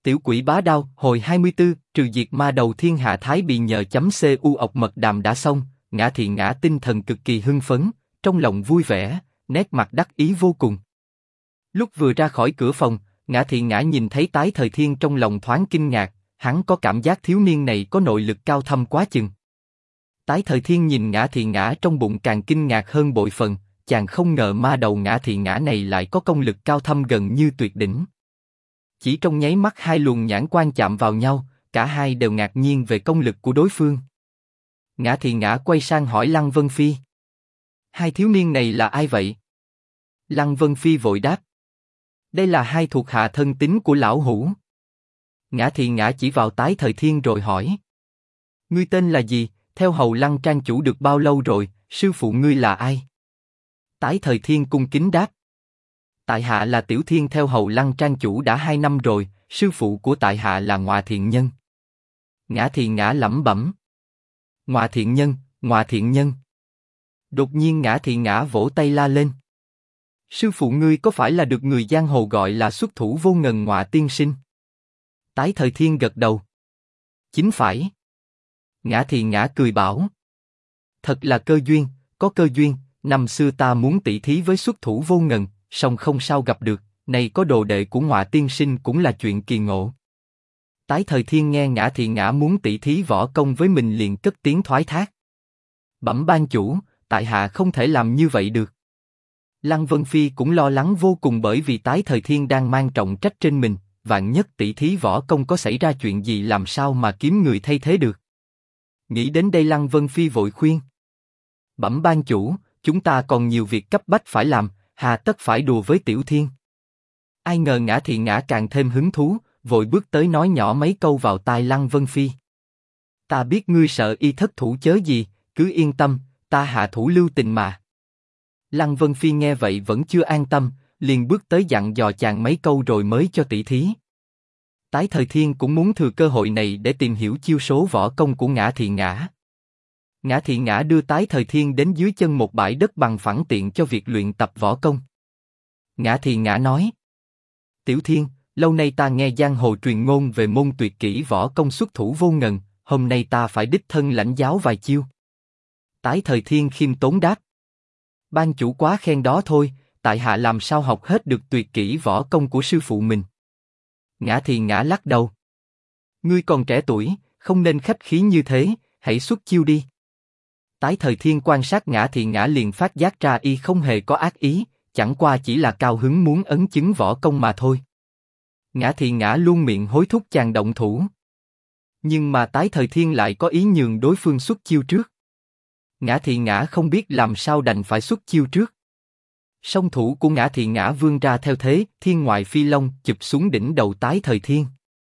Tiểu quỷ bá đao, hồi 24, trừ diệt ma đầu thiên hạ thái bị nhờ chấm cu ọc mật đàm đã xong, Ngã Thị Ngã tinh thần cực kỳ hưng phấn, trong lòng vui vẻ, nét mặt đắc ý vô cùng. Lúc vừa ra khỏi cửa phòng, Ngã Thị Ngã nhìn thấy Tái Thời Thiên trong lòng thoáng kinh ngạc, hắn có cảm giác thiếu niên này có nội lực cao thâm quá chừng. Tái Thời Thiên nhìn Ngã Thị Ngã trong bụng càng kinh ngạc hơn bội phần, chàng không ngờ ma đầu Ngã Thị Ngã này lại có công lực cao thâm gần như tuyệt đỉnh. Chỉ trong nháy mắt hai luồng nhãn quan chạm vào nhau, cả hai đều ngạc nhiên về công lực của đối phương. Ngã Thị Ngã quay sang hỏi Lăng Vân Phi. Hai thiếu niên này là ai vậy? Lăng Vân Phi vội đáp. Đây là hai thuộc hạ thân tín của lão hủ. Ngã Thị Ngã chỉ vào Tái Thời Thiên rồi hỏi. Ngươi tên là gì, theo hầu Lăng trang chủ được bao lâu rồi, sư phụ ngươi là ai? Tái Thời Thiên cung kính đáp. Tại hạ là Tiểu Thiên theo hầu Lăng trang chủ đã 2 năm rồi, sư phụ của tại hạ là Ngọa Thiện Nhân. Ngã Thị Ngã lẩm bẩm. Ngọa Thiện Nhân, Ngọa Thiện Nhân. Đột nhiên Ngã Thị Ngã vỗ tay la lên. Sư phụ ngươi có phải là được người giang hồ gọi là xuất thủ vô ngần Ngọa tiên sinh? Tái Thời Thiên gật đầu. Chính phải. Ngã Thị Ngã cười bảo. Thật là cơ duyên, có cơ duyên, năm xưa ta muốn tỷ thí với xuất thủ vô ngần, song không sao gặp được, này có đồ đệ của Ngọa tiên sinh cũng là chuyện kỳ ngộ. Tái Thời Thiên nghe Ngã Thị Ngã muốn tỷ thí võ công với mình liền cất tiếng thoái thác. Bẩm ban chủ, tại hạ không thể làm như vậy được. Lăng Vân Phi cũng lo lắng vô cùng bởi vì Tái Thời Thiên đang mang trọng trách trên mình, vạn nhất tỷ thí võ công có xảy ra chuyện gì làm sao mà kiếm người thay thế được. Nghĩ đến đây Lăng Vân Phi vội khuyên. Bẩm ban chủ, chúng ta còn nhiều việc cấp bách phải làm, hà tất phải đùa với Tiểu Thiên. Ai ngờ Ngã Thị Ngã càng thêm hứng thú, vội bước tới nói nhỏ mấy câu vào tai Lăng Vân Phi. Ta biết ngươi sợ y thất thủ chớ gì, cứ yên tâm, ta hạ thủ lưu tình mà. Lăng Vân Phi nghe vậy vẫn chưa an tâm, liền bước tới dặn dò chàng mấy câu rồi mới cho tỷ thí. Tái Thời Thiên cũng muốn thừa cơ hội này để tìm hiểu chiêu số võ công của Ngã Thị Ngã. Ngã Thị Ngã đưa Tái Thời Thiên đến dưới chân một bãi đất bằng phẳng tiện cho việc luyện tập võ công. Ngã Thị Ngã nói: Tiểu Thiên, lâu nay ta nghe giang hồ truyền ngôn về môn tuyệt kỹ võ công xuất thủ vô ngần, hôm nay ta phải đích thân lãnh giáo vài chiêu. Tái Thời Thiên khiêm tốn đáp: Ban chủ quá khen đó thôi, tại hạ làm sao học hết được tuyệt kỹ võ công của sư phụ mình. Ngã Thị Ngã lắc đầu: Ngươi còn trẻ tuổi, không nên khách khí như thế, hãy xuất chiêu đi. Tái Thời Thiên quan sát Ngã Thị Ngã liền phát giác ra y không hề có ác ý, chẳng qua chỉ là cao hứng muốn ấn chứng võ công mà thôi. Ngã Thị Ngã luôn miệng hối thúc chàng động thủ. Nhưng mà Tái Thời Thiên lại có ý nhường đối phương xuất chiêu trước. Ngã Thị Ngã không biết làm sao đành phải xuất chiêu trước. Song thủ của Ngã Thị Ngã vươn ra theo thế thiên ngoại phi long chụp xuống đỉnh đầu Tái Thời Thiên.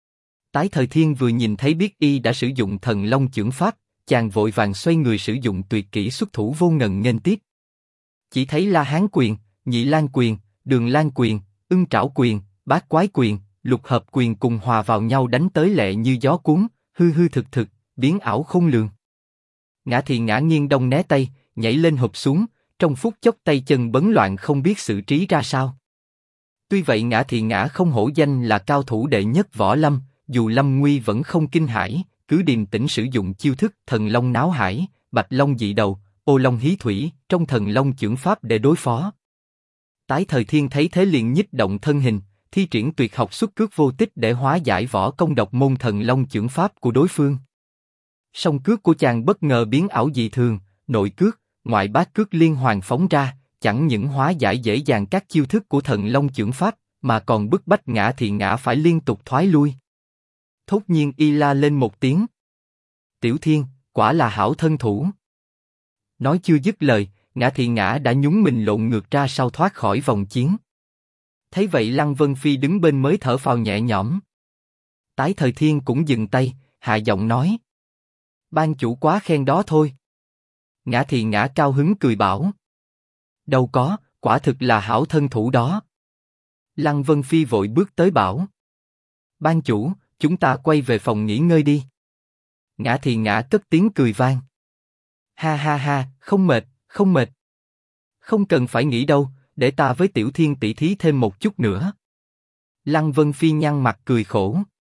Tái Thời Thiên vừa nhìn thấy biết y đã sử dụng thần long chưởng pháp, chàng vội vàng xoay người sử dụng tuyệt kỹ xuất thủ vô ngần nghênh tiếp. Chỉ thấy La Hán quyền, Nhị Lan quyền, Đường Lan quyền, Ưng Trảo quyền, Bát Quái quyền, Lục Hợp quyền cùng hòa vào nhau đánh tới lẹ như gió cuốn, hư hư thực thực, biến ảo khôn lường. Ngã Thị Ngã nghiêng đông né tây, nhảy lên hụp xuống, trong phút chốc tay chân bấn loạn không biết xử trí ra sao. Tuy vậy Ngã Thị Ngã không hổ danh là cao thủ đệ nhất võ lâm, dù lâm nguy vẫn không kinh hãi, cứ điềm tĩnh sử dụng chiêu thức thần long náo hải, bạch long dị đầu, ô long hí thủy trong thần long chưởng pháp để đối phó. Tái Thời Thiên thấy thế liền nhích động thân hình, thi triển tuyệt học xuất cước vô tích để hóa giải võ công độc môn thần long chưởng pháp của đối phương. Song cước của chàng bất ngờ biến ảo dị thường, nội cước, ngoại bát cước liên hoàn phóng ra, chẳng những hóa giải dễ dàng các chiêu thức của thần long chưởng pháp, mà còn bức bách Ngã Thị Ngã phải liên tục thoái lui. Thốt nhiên y la lên một tiếng: Tiểu Thiên, quả là hảo thân thủ. Nói chưa dứt lời, Ngã Thị Ngã đã nhún mình lộn ngược ra sau thoát khỏi vòng chiến. Thấy vậy Lăng Vân Phi đứng bên mới thở phào nhẹ nhõm. Tái Thời Thiên cũng dừng tay, hạ giọng nói: Ban chủ quá khen đó thôi. Ngã Thị Ngã cao hứng cười bảo: Đâu có, quả thực là hảo thân thủ đó. Lăng Vân Phi vội bước tới bảo: Ban chủ, chúng ta quay về phòng nghỉ ngơi đi. Ngã Thị Ngã cất tiếng cười vang: Ha ha ha, không mệt, không mệt. Không cần phải nghỉ đâu, để ta với Tiểu Thiên tỷ thí thêm một chút nữa. Lăng Vân Phi nhăn mặt cười khổ.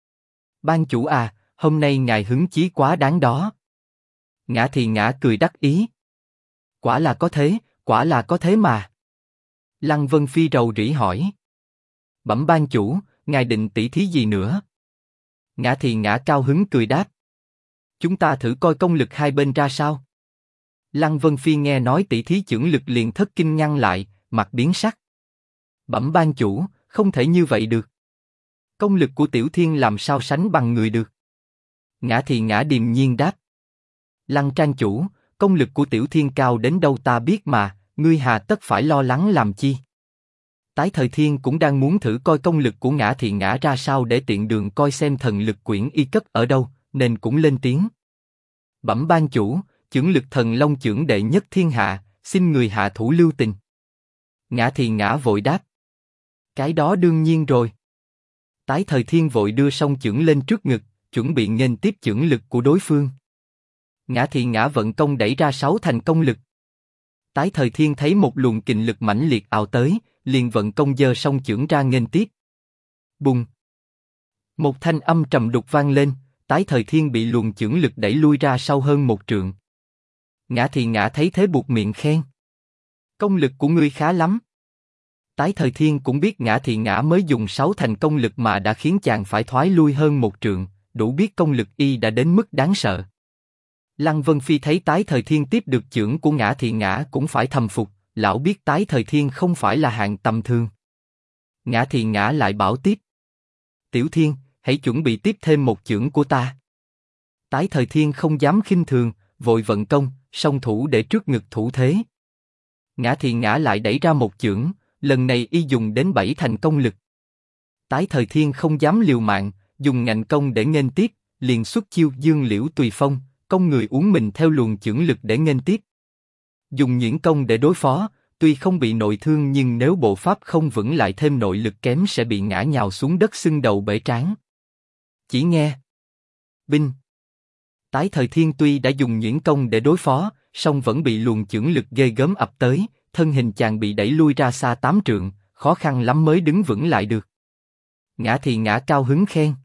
Ban chủ à, hôm nay ngài hứng chí quá đáng đó. Ngã thì ngã cười đắc ý. Quả là có thế, quả là có thế mà. Lăng Vân Phi rầu rĩ hỏi. Bẩm ban chủ, ngài định tỷ thí gì nữa? Ngã thì ngã cao hứng cười đáp. Chúng ta thử coi công lực hai bên ra sao. Lăng Vân Phi nghe nói tỷ thí chưởng lực liền thất kinh nhăn lại, mặt biến sắc. Bẩm ban chủ, không thể như vậy được. Công lực của Tiểu Thiên làm sao sánh bằng người được? Ngã thì ngã điềm nhiên đáp. Lăng trang chủ, công lực của Tiểu Thiên cao đến đâu ta biết mà, ngươi hà tất phải lo lắng làm chi? Tái Thời Thiên cũng đang muốn thử coi công lực của Ngã thì ngã ra sao để tiện đường coi xem thần lực quyển y cất ở đâu, nên cũng lên tiếng. Bẩm ban chủ, chưởng lực thần long chưởng đệ nhất thiên hạ, xin người hạ thủ lưu tình. Ngã thì ngã vội đáp. Cái đó đương nhiên rồi. Tái Thời Thiên vội đưa song chưởng lên trước ngực, chuẩn bị nghênh tiếp chưởng lực của đối phương. Ngã thì ngã vận công đẩy ra 6 thành công lực. Tái Thời Thiên thấy một luồng kình lực mãnh liệt ào tới, liền vận công giơ song chưởng ra nghênh tiếp. Bùng! Một thanh âm trầm đục vang lên, Tái Thời Thiên bị luồng chưởng lực đẩy lui ra sau hơn 1 trượng. Ngã thì ngã thấy thế buột miệng khen. Công lực của ngươi khá lắm. Tái Thời Thiên cũng biết Ngã thì ngã mới dùng 6 thành công lực mà đã khiến chàng phải thoái lui hơn 1 trượng, đủ biết công lực y đã đến mức đáng sợ. Lăng Vân Phi thấy Tái Thời Thiên tiếp được chưởng của Ngã thì ngã cũng phải thầm phục, lão biết Tái Thời Thiên không phải là hạng tầm thường. Ngã thì ngã lại bảo tiếp. Tiểu Thiên, hãy chuẩn bị tiếp thêm một chưởng của ta. Tái Thời Thiên không dám khinh thường, vội vận công, song thủ để trước ngực thủ thế. Ngã thì ngã lại đẩy ra một chưởng, lần này y dùng đến 7 thành công lực. Tái Thời Thiên không dám liều mạng, dùng ngạnh công để nghênh tiếp, liền xuất chiêu Dương Liễu Tùy Phong, công người uốn mình theo luồng chưởng lực để nghênh tiếp. Dùng nhuyễn công để đối phó, tuy không bị nội thương nhưng nếu bộ pháp không vững lại thêm nội lực kém sẽ bị ngã nhào xuống đất sưng đầu bể trán. Chỉ nghe binh. Tái Thời Thiên tuy đã dùng nhuyễn công để đối phó, song vẫn bị luồng chưởng lực ghê gớm ập tới, thân hình chàng bị đẩy lui ra xa 8 trượng, khó khăn lắm mới đứng vững lại được. Ngã thì ngã cao hứng khen.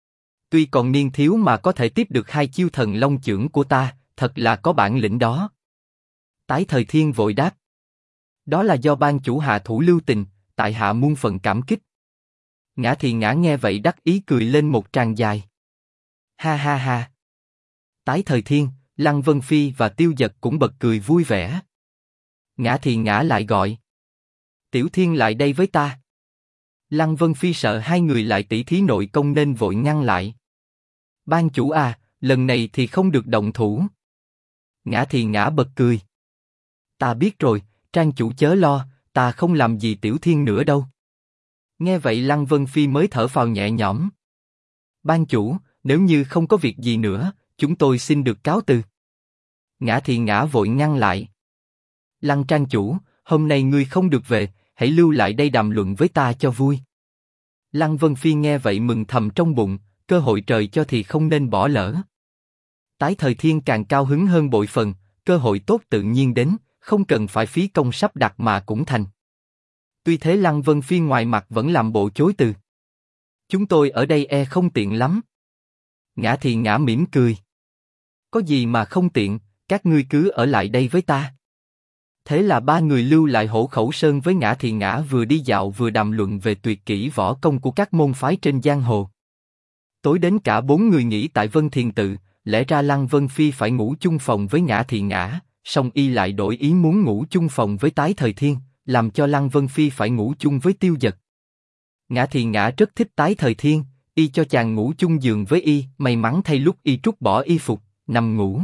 Tuy còn niên thiếu mà có thể tiếp được 2 chiêu thần long chưởng của ta, thật là có bản lĩnh đó. Tái Thời Thiên vội đáp. Đó là do ban chủ hạ thủ lưu tình, tại hạ muôn phần cảm kích. Ngã thì ngã nghe vậy đắc ý cười lên một tràng dài. Ha ha ha. Tái Thời Thiên, Lăng Vân Phi và Tiêu Dật cũng bật cười vui vẻ. Ngã thì ngã lại gọi. Tiểu Thiên lại đây với ta. Lăng Vân Phi sợ hai người lại tỷ thí nội công nên vội ngăn lại. Ban chủ à, lần này thì không được động thủ. Ngã thì ngã bật cười. Ta biết rồi, Trang chủ chớ lo, ta không làm gì Tiểu Thiên nữa đâu. Nghe vậy Lăng Vân Phi mới thở phào nhẹ nhõm. Ban chủ, nếu như không có việc gì nữa, chúng tôi xin được cáo từ. Ngã thì ngã vội ngăn lại. Lăng Trang chủ, hôm nay ngươi không được về, hãy lưu lại đây đàm luận với ta cho vui. Lăng Vân Phi nghe vậy mừng thầm trong bụng, cơ hội trời cho thì không nên bỏ lỡ. Tái Thời Thiên càng cao hứng hơn bội phần, cơ hội tốt tự nhiên đến, không cần phải phí công sắp đặt mà cũng thành. Tuy thế Lăng Vân Phi ngoài mặt vẫn làm bộ chối từ. Chúng tôi ở đây e không tiện lắm. Ngã thì ngã mỉm cười. Có gì mà không tiện, các ngươi cứ ở lại đây với ta. Thế là ba người lưu lại Hổ Khẩu Sơn với Ngã thì ngã vừa đi dạo vừa đàm luận về tuyệt kỹ võ công của các môn phái trên giang hồ. Tối đến cả 4 người nghỉ tại Vân Thiền Tự, lẽ ra Lăng Vân Phi phải ngủ chung phòng với Ngã thì ngã, song y lại đổi ý muốn ngủ chung phòng với Tái Thời Thiên, làm cho Lăng Vân Phi phải ngủ chung với Tiêu Dật. Ngã thì ngã rất thích Tái Thời Thiên, y cho chàng ngủ chung giường với y, may mắn thay lúc y trút bỏ y phục, nằm ngủ.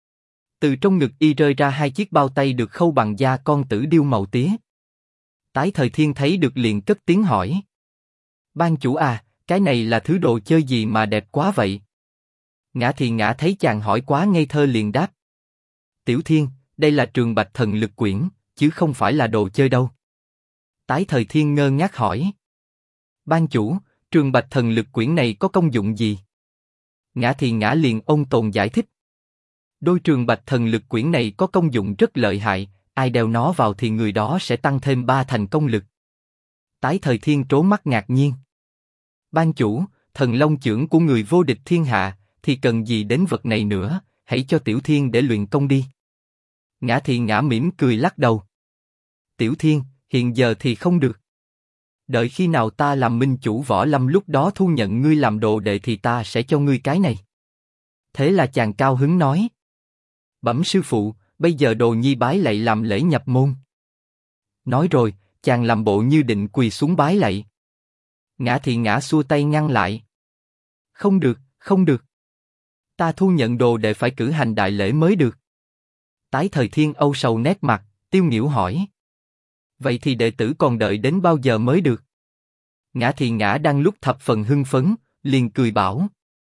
Từ trong ngực y rơi ra 2 chiếc bao tay được khâu bằng da con tử điêu màu tía. Tái Thời Thiên thấy được liền cất tiếng hỏi. Ban chủ à, cái này là thứ đồ chơi gì mà đẹp quá vậy? Ngã thì ngã thấy chàng hỏi quá ngây thơ liền đáp. Tiểu Thiên, đây là Trường Bạch Thần Lực Quyển, chứ không phải là đồ chơi đâu. Tái Thời Thiên ngơ ngác hỏi. Ban chủ, Trường Bạch Thần Lực Quyển này có công dụng gì? Ngã thì ngã liền ôn tồn giải thích. Đôi Trường Bạch Thần Lực Quyển này có công dụng rất lợi hại, ai đeo nó vào thì người đó sẽ tăng thêm 3 thành công lực. Tái Thời Thiên trố mắt ngạc nhiên. Ban chủ, thần long chưởng của người vô địch thiên hạ, thì cần gì đến vật này nữa, hãy cho Tiểu Thiên để luyện công đi. Ngã Thị Ngã mỉm cười lắc đầu. Tiểu Thiên, hiện giờ thì không được. Đợi khi nào ta làm minh chủ võ lâm lúc đó thu nhận ngươi làm đồ đệ thì ta sẽ cho ngươi cái này. Thế là chàng cao hứng nói. Bẩm sư phụ, bây giờ đồ nhi bái lạy làm lễ nhập môn. Nói rồi, chàng làm bộ như định quỳ xuống bái lạy. Ngã Thị Ngã xua tay ngăn lại. Không được, không được. Ta thu nhận đồ đệ phải cử hành đại lễ mới được. Tái Thời Thiên âu sầu nét mặt, tiêu nghỉu hỏi. Vậy thì đệ tử còn đợi đến bao giờ mới được? Ngã Thị Ngã đang lúc thập phần hưng phấn, liền cười bảo.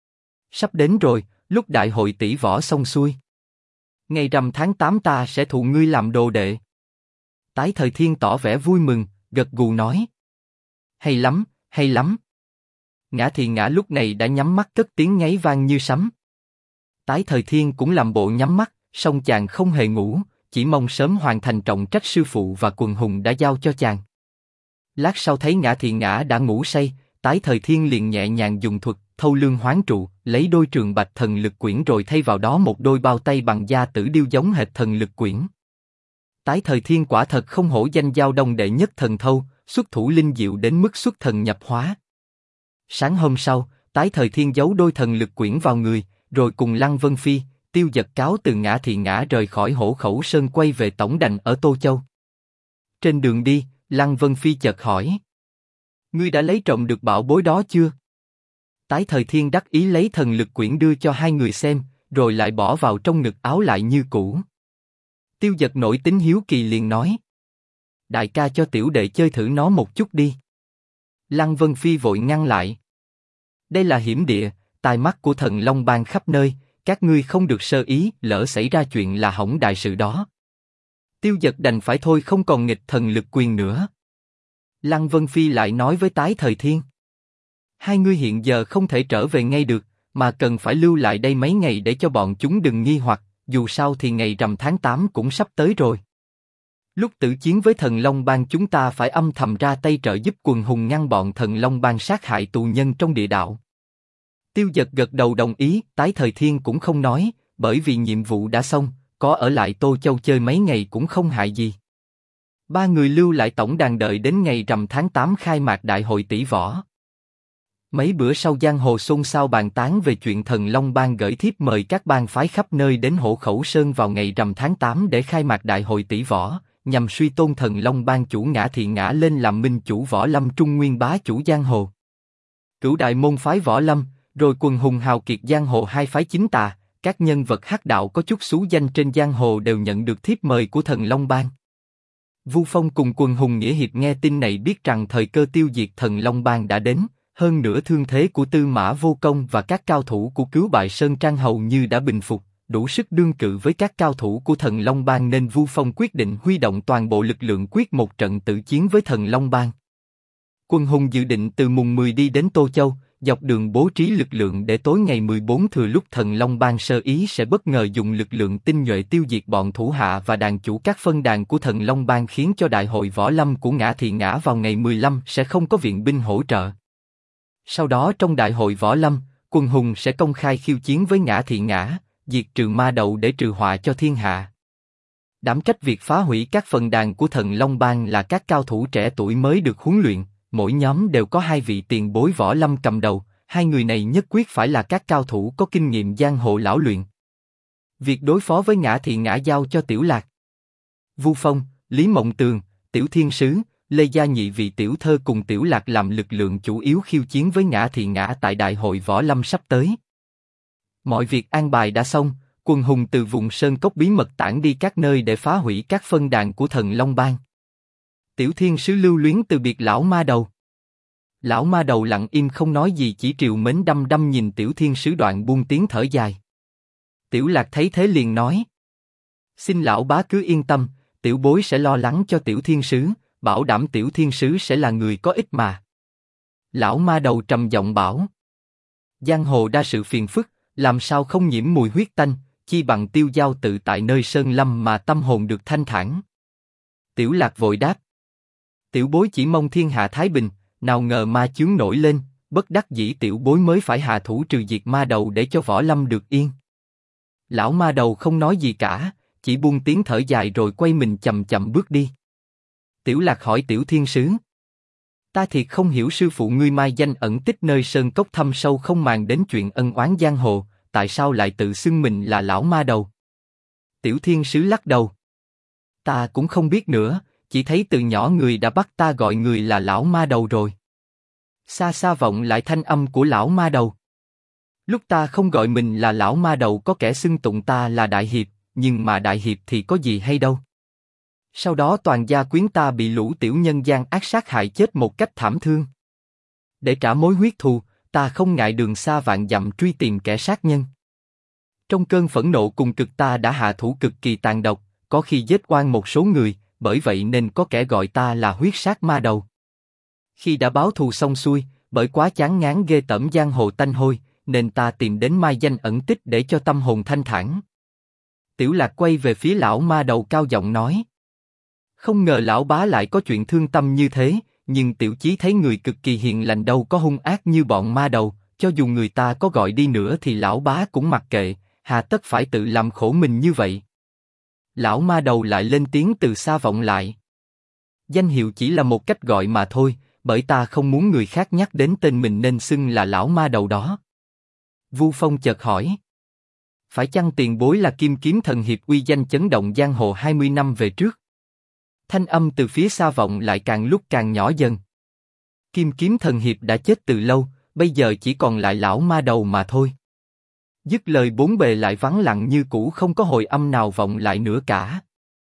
Sắp đến rồi, lúc đại hội tỷ võ xong xuôi. Ngày rằm tháng 8 ta sẽ thụ ngươi làm đồ đệ. Tái Thời Thiên tỏ vẻ vui mừng, gật gù nói. Hay lắm, hay lắm. Ngã Thị Ngã lúc này đã nhắm mắt cất tiếng ngáy vang như sấm. Tái Thời Thiên cũng làm bộ nhắm mắt, song chàng không hề ngủ, chỉ mong sớm hoàn thành trọng trách sư phụ và quần hùng đã giao cho chàng. Lát sau thấy Ngã Thị Ngã đã ngủ say, Tái Thời Thiên liền nhẹ nhàng dùng thuật thâu lương hoán trụ, lấy đôi trường bạch thần lực quyển rồi thay vào đó một đôi bao tay bằng da tử điêu giống hệt thần lực quyển. Tái Thời Thiên quả thật không hổ danh giao đông đệ nhất thần thâu, xuất thủ linh diệu đến mức xuất thần nhập hóa. Sáng hôm sau, Tái Thời Thiên giấu đôi thần lực quyển vào người, rồi cùng Lăng Vân Phi, Tiêu Dật cáo từ Ngã Thị Ngã rời khỏi Hổ Khẩu Sơn quay về tổng đành ở Tô Châu. Trên đường đi, Lăng Vân Phi chợt hỏi: ngươi đã lấy trộm được bảo bối đó chưa? Tái Thời Thiên đắc ý lấy thần lực quyển đưa cho hai người xem, rồi lại bỏ vào trong ngực áo lại như cũ. Tiêu Dật nổi tính hiếu kỳ liền nói: đại ca cho tiểu đệ chơi thử nó một chút đi. Lăng Vân Phi vội ngăn lại: đây là hiểm địa, tai mắt của thần Long Bang khắp nơi, các ngươi không được sơ ý, lỡ xảy ra chuyện là hỏng đại sự đó. Tiêu Dật đành phải thôi không còn nghịch thần lực quyền nữa. Lăng Vân Phi lại nói với Tái Thời Thiên: hai ngươi hiện giờ không thể trở về ngay được, mà cần phải lưu lại đây mấy ngày để cho bọn chúng đừng nghi hoặc, dù sao thì ngày rằm tháng 8 cũng sắp tới rồi. Lúc tử chiến với thần Long Bang chúng ta phải âm thầm ra tay trợ giúp quần hùng ngăn bọn thần Long Bang sát hại tù nhân trong địa đạo. Tiêu Dật gật đầu đồng ý, Tái Thời Thiên cũng không nói, bởi vì nhiệm vụ đã xong, có ở lại Tô Châu chơi mấy ngày cũng không hại gì. Ba người lưu lại tổng đàn đợi đến ngày rằm tháng 8 khai mạc đại hội tỷ võ. Mấy bữa sau giang hồ xôn xao bàn tán về chuyện thần Long Bang gửi thiếp mời các bang phái khắp nơi đến Hổ Khẩu Sơn vào ngày rằm tháng 8 để khai mạc đại hội tỷ võ, nhằm suy tôn thần Long Bang chủ Ngã Thị Ngã lên làm minh chủ võ lâm trung nguyên bá chủ giang hồ. Cửu đại môn phái võ lâm, rồi quần hùng hào kiệt giang hồ hai phái chính tà, các nhân vật hắc đạo có chút xú danh trên giang hồ đều nhận được thiếp mời của thần Long Bang. Vu Phong cùng quần hùng nghĩa hiệp nghe tin này biết rằng thời cơ tiêu diệt thần Long Bang đã đến, hơn nữa thương thế của Tư Mã Vô Công và các cao thủ của Cứu Bại Sơn Trang hầu như đã bình phục, đủ sức đương cự với các cao thủ của thần Long Bang nên Vu Phong quyết định huy động toàn bộ lực lượng quyết một trận tự chiến với thần Long Bang. Quần hùng dự định từ mùng 10 đi đến Tô Châu, dọc đường bố trí lực lượng để tối ngày 14 thừa lúc thần Long Bang sơ ý sẽ bất ngờ dùng lực lượng tinh nhuệ tiêu diệt bọn thủ hạ và đàn chủ các phân đàn của thần Long Bang, khiến cho đại hội võ lâm của Ngã Thị Ngã vào ngày 15 sẽ không có viện binh hỗ trợ. Sau đó trong đại hội võ lâm, quần hùng sẽ công khai khiêu chiến với Ngã Thị Ngã, diệt trừ ma đầu để trừ họa cho thiên hạ. Đảm trách việc phá hủy các phần đàn của thần Long Bang là các cao thủ trẻ tuổi mới được huấn luyện, mỗi nhóm đều có hai vị tiền bối võ lâm cầm đầu, hai người này nhất quyết phải là các cao thủ có kinh nghiệm giang hồ lão luyện. Việc đối phó với Ngã Thị Ngã giao cho Tiểu Lạc, Vu Phong, Lý Mộng Tường, Tiểu Thiên Sứ, Lê Gia nhị vị tiểu thơ cùng Tiểu Lạc làm lực lượng chủ yếu khiêu chiến với Ngã Thị Ngã tại đại hội võ lâm sắp tới. Mọi việc an bài đã xong, quần hùng từ vùng sơn cốc bí mật tản đi các nơi để phá hủy các phân đàn của thần Long Bang. Tiểu Thiên Sứ lưu luyến từ biệt lão ma đầu. Lão ma đầu lặng im không nói gì, chỉ triều mến đăm đăm nhìn Tiểu Thiên Sứ đoạn buông tiếng thở dài. Tiểu Lạc thấy thế liền nói: xin lão bá cứ yên tâm, tiểu bối sẽ lo lắng cho Tiểu Thiên Sứ, bảo đảm Tiểu Thiên Sứ sẽ là người có ích mà. Lão ma đầu trầm giọng bảo: giang hồ đa sự phiền phức, làm sao không nhiễm mùi huyết tanh, chi bằng tiêu dao tự tại nơi sơn lâm mà tâm hồn được thanh thản. Tiểu Lạc vội đáp: tiểu bối chỉ mong thiên hạ thái bình, nào ngờ ma chướng nổi lên, bất đắc dĩ tiểu bối mới phải hạ thủ trừ diệt ma đầu để cho võ lâm được yên. Lão ma đầu không nói gì cả, chỉ buông tiếng thở dài rồi quay mình chậm chậm bước đi. Tiểu Lạc hỏi Tiểu Thiên Sứ: Ta thiệt không hiểu sư phụ ngươi mai danh ẩn tích nơi sơn cốc thâm sâu không màng đến chuyện ân oán giang hồ, tại sao lại tự xưng mình là lão ma đầu? Tiểu Thiên Sứ lắc đầu: Ta cũng không biết nữa, chỉ thấy từ nhỏ người đã bắt ta gọi người là lão ma đầu rồi. Xa xa vọng lại thanh âm của lão ma đầu. Lúc ta không gọi mình là lão ma đầu có kẻ xưng tụng ta là đại hiệp, nhưng mà đại hiệp thì có gì hay đâu. Sau đó toàn gia quyến ta bị lũ tiểu nhân gian ác sát hại chết một cách thảm thương. Để trả mối huyết thù, ta không ngại đường xa vạn dặm truy tìm kẻ sát nhân. Trong cơn phẫn nộ cùng cực ta đã hạ thủ cực kỳ tàn độc, có khi giết oan một số người, bởi vậy nên có kẻ gọi ta là huyết sát ma đầu. Khi đã báo thù xong xuôi, bởi quá chán ngán ghê tởm giang hồ tanh hôi, nên ta tìm đến mai danh ẩn tích để cho tâm hồn thanh thản. Tiểu Lạc quay về phía lão ma đầu cao giọng nói: Không ngờ lão bá lại có chuyện thương tâm như thế, nhưng tiểu chí thấy người cực kỳ hiền lành đâu có hung ác như bọn ma đầu, cho dù người ta có gọi đi nữa thì lão bá cũng mặc kệ, hà tất phải tự làm khổ mình như vậy. Lão ma đầu lại lên tiếng từ xa vọng lại: Danh hiệu chỉ là một cách gọi mà thôi, bởi ta không muốn người khác nhắc đến tên mình nên xưng là lão ma đầu đó. Vu Phong chợt hỏi: Phải chăng tiền bối là Kim Kiếm Thần Hiệp uy danh chấn động giang hồ 20 năm về trước? Thanh âm từ phía xa vọng lại càng lúc càng nhỏ dần. Kim Kiếm Thần Hiệp đã chết từ lâu, bây giờ chỉ còn lại lão ma đầu mà thôi. Dứt lời bốn bề lại vắng lặng như cũ, không có hồi âm nào vọng lại nữa cả.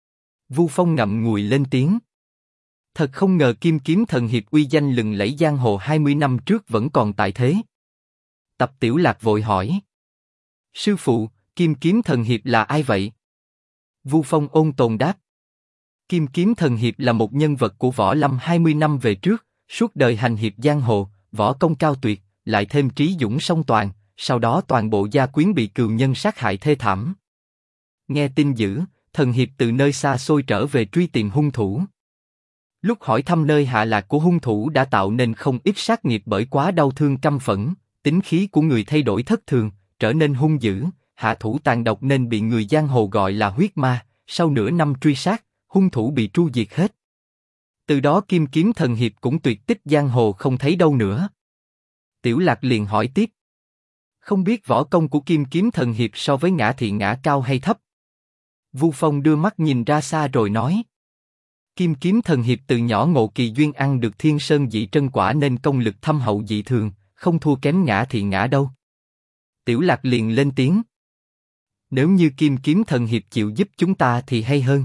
Vu Phong ngậm ngùi lên tiếng: Thật không ngờ Kim Kiếm Thần Hiệp uy danh lừng lẫy giang hồ 20 năm trước vẫn còn tại thế. Tập Tiểu Lạc vội hỏi: Sư phụ, Kim Kiếm Thần Hiệp là ai vậy? Vu Phong ôn tồn đáp: Kim Kiếm Thần Hiệp là một nhân vật của võ lâm 20 năm về trước, suốt đời hành hiệp giang hồ, võ công cao tuyệt, lại thêm trí dũng song toàn, sau đó toàn bộ gia quyến bị cừu nhân sát hại thê thảm. Nghe tin dữ, Thần Hiệp từ nơi xa xôi trở về truy tìm hung thủ. Lúc hỏi thăm nơi hạ lạc của hung thủ đã tạo nên không ít sát nghiệp, bởi quá đau thương căm phẫn, tính khí của người thay đổi thất thường, trở nên hung dữ, hạ thủ tàn độc nên bị người giang hồ gọi là huyết ma. Sau nửa năm truy sát, hung thủ bị tru diệt hết. Từ đó Kim Kiếm Thần Hiệp cũng tuyệt tích giang hồ không thấy đâu nữa. Tiểu Lạc liền hỏi tiếp: Không biết võ công của Kim Kiếm Thần Hiệp so với Ngã Thị Ngã cao hay thấp? Vu Phong đưa mắt nhìn ra xa rồi nói: Kim Kiếm Thần Hiệp từ nhỏ ngộ kỳ duyên, ăn được thiên sơn dị trân quả nên công lực thâm hậu dị thường, không thua kém Ngã Thị Ngã đâu. Tiểu Lạc liền lên tiếng: Nếu như Kim Kiếm Thần Hiệp chịu giúp chúng ta thì hay hơn.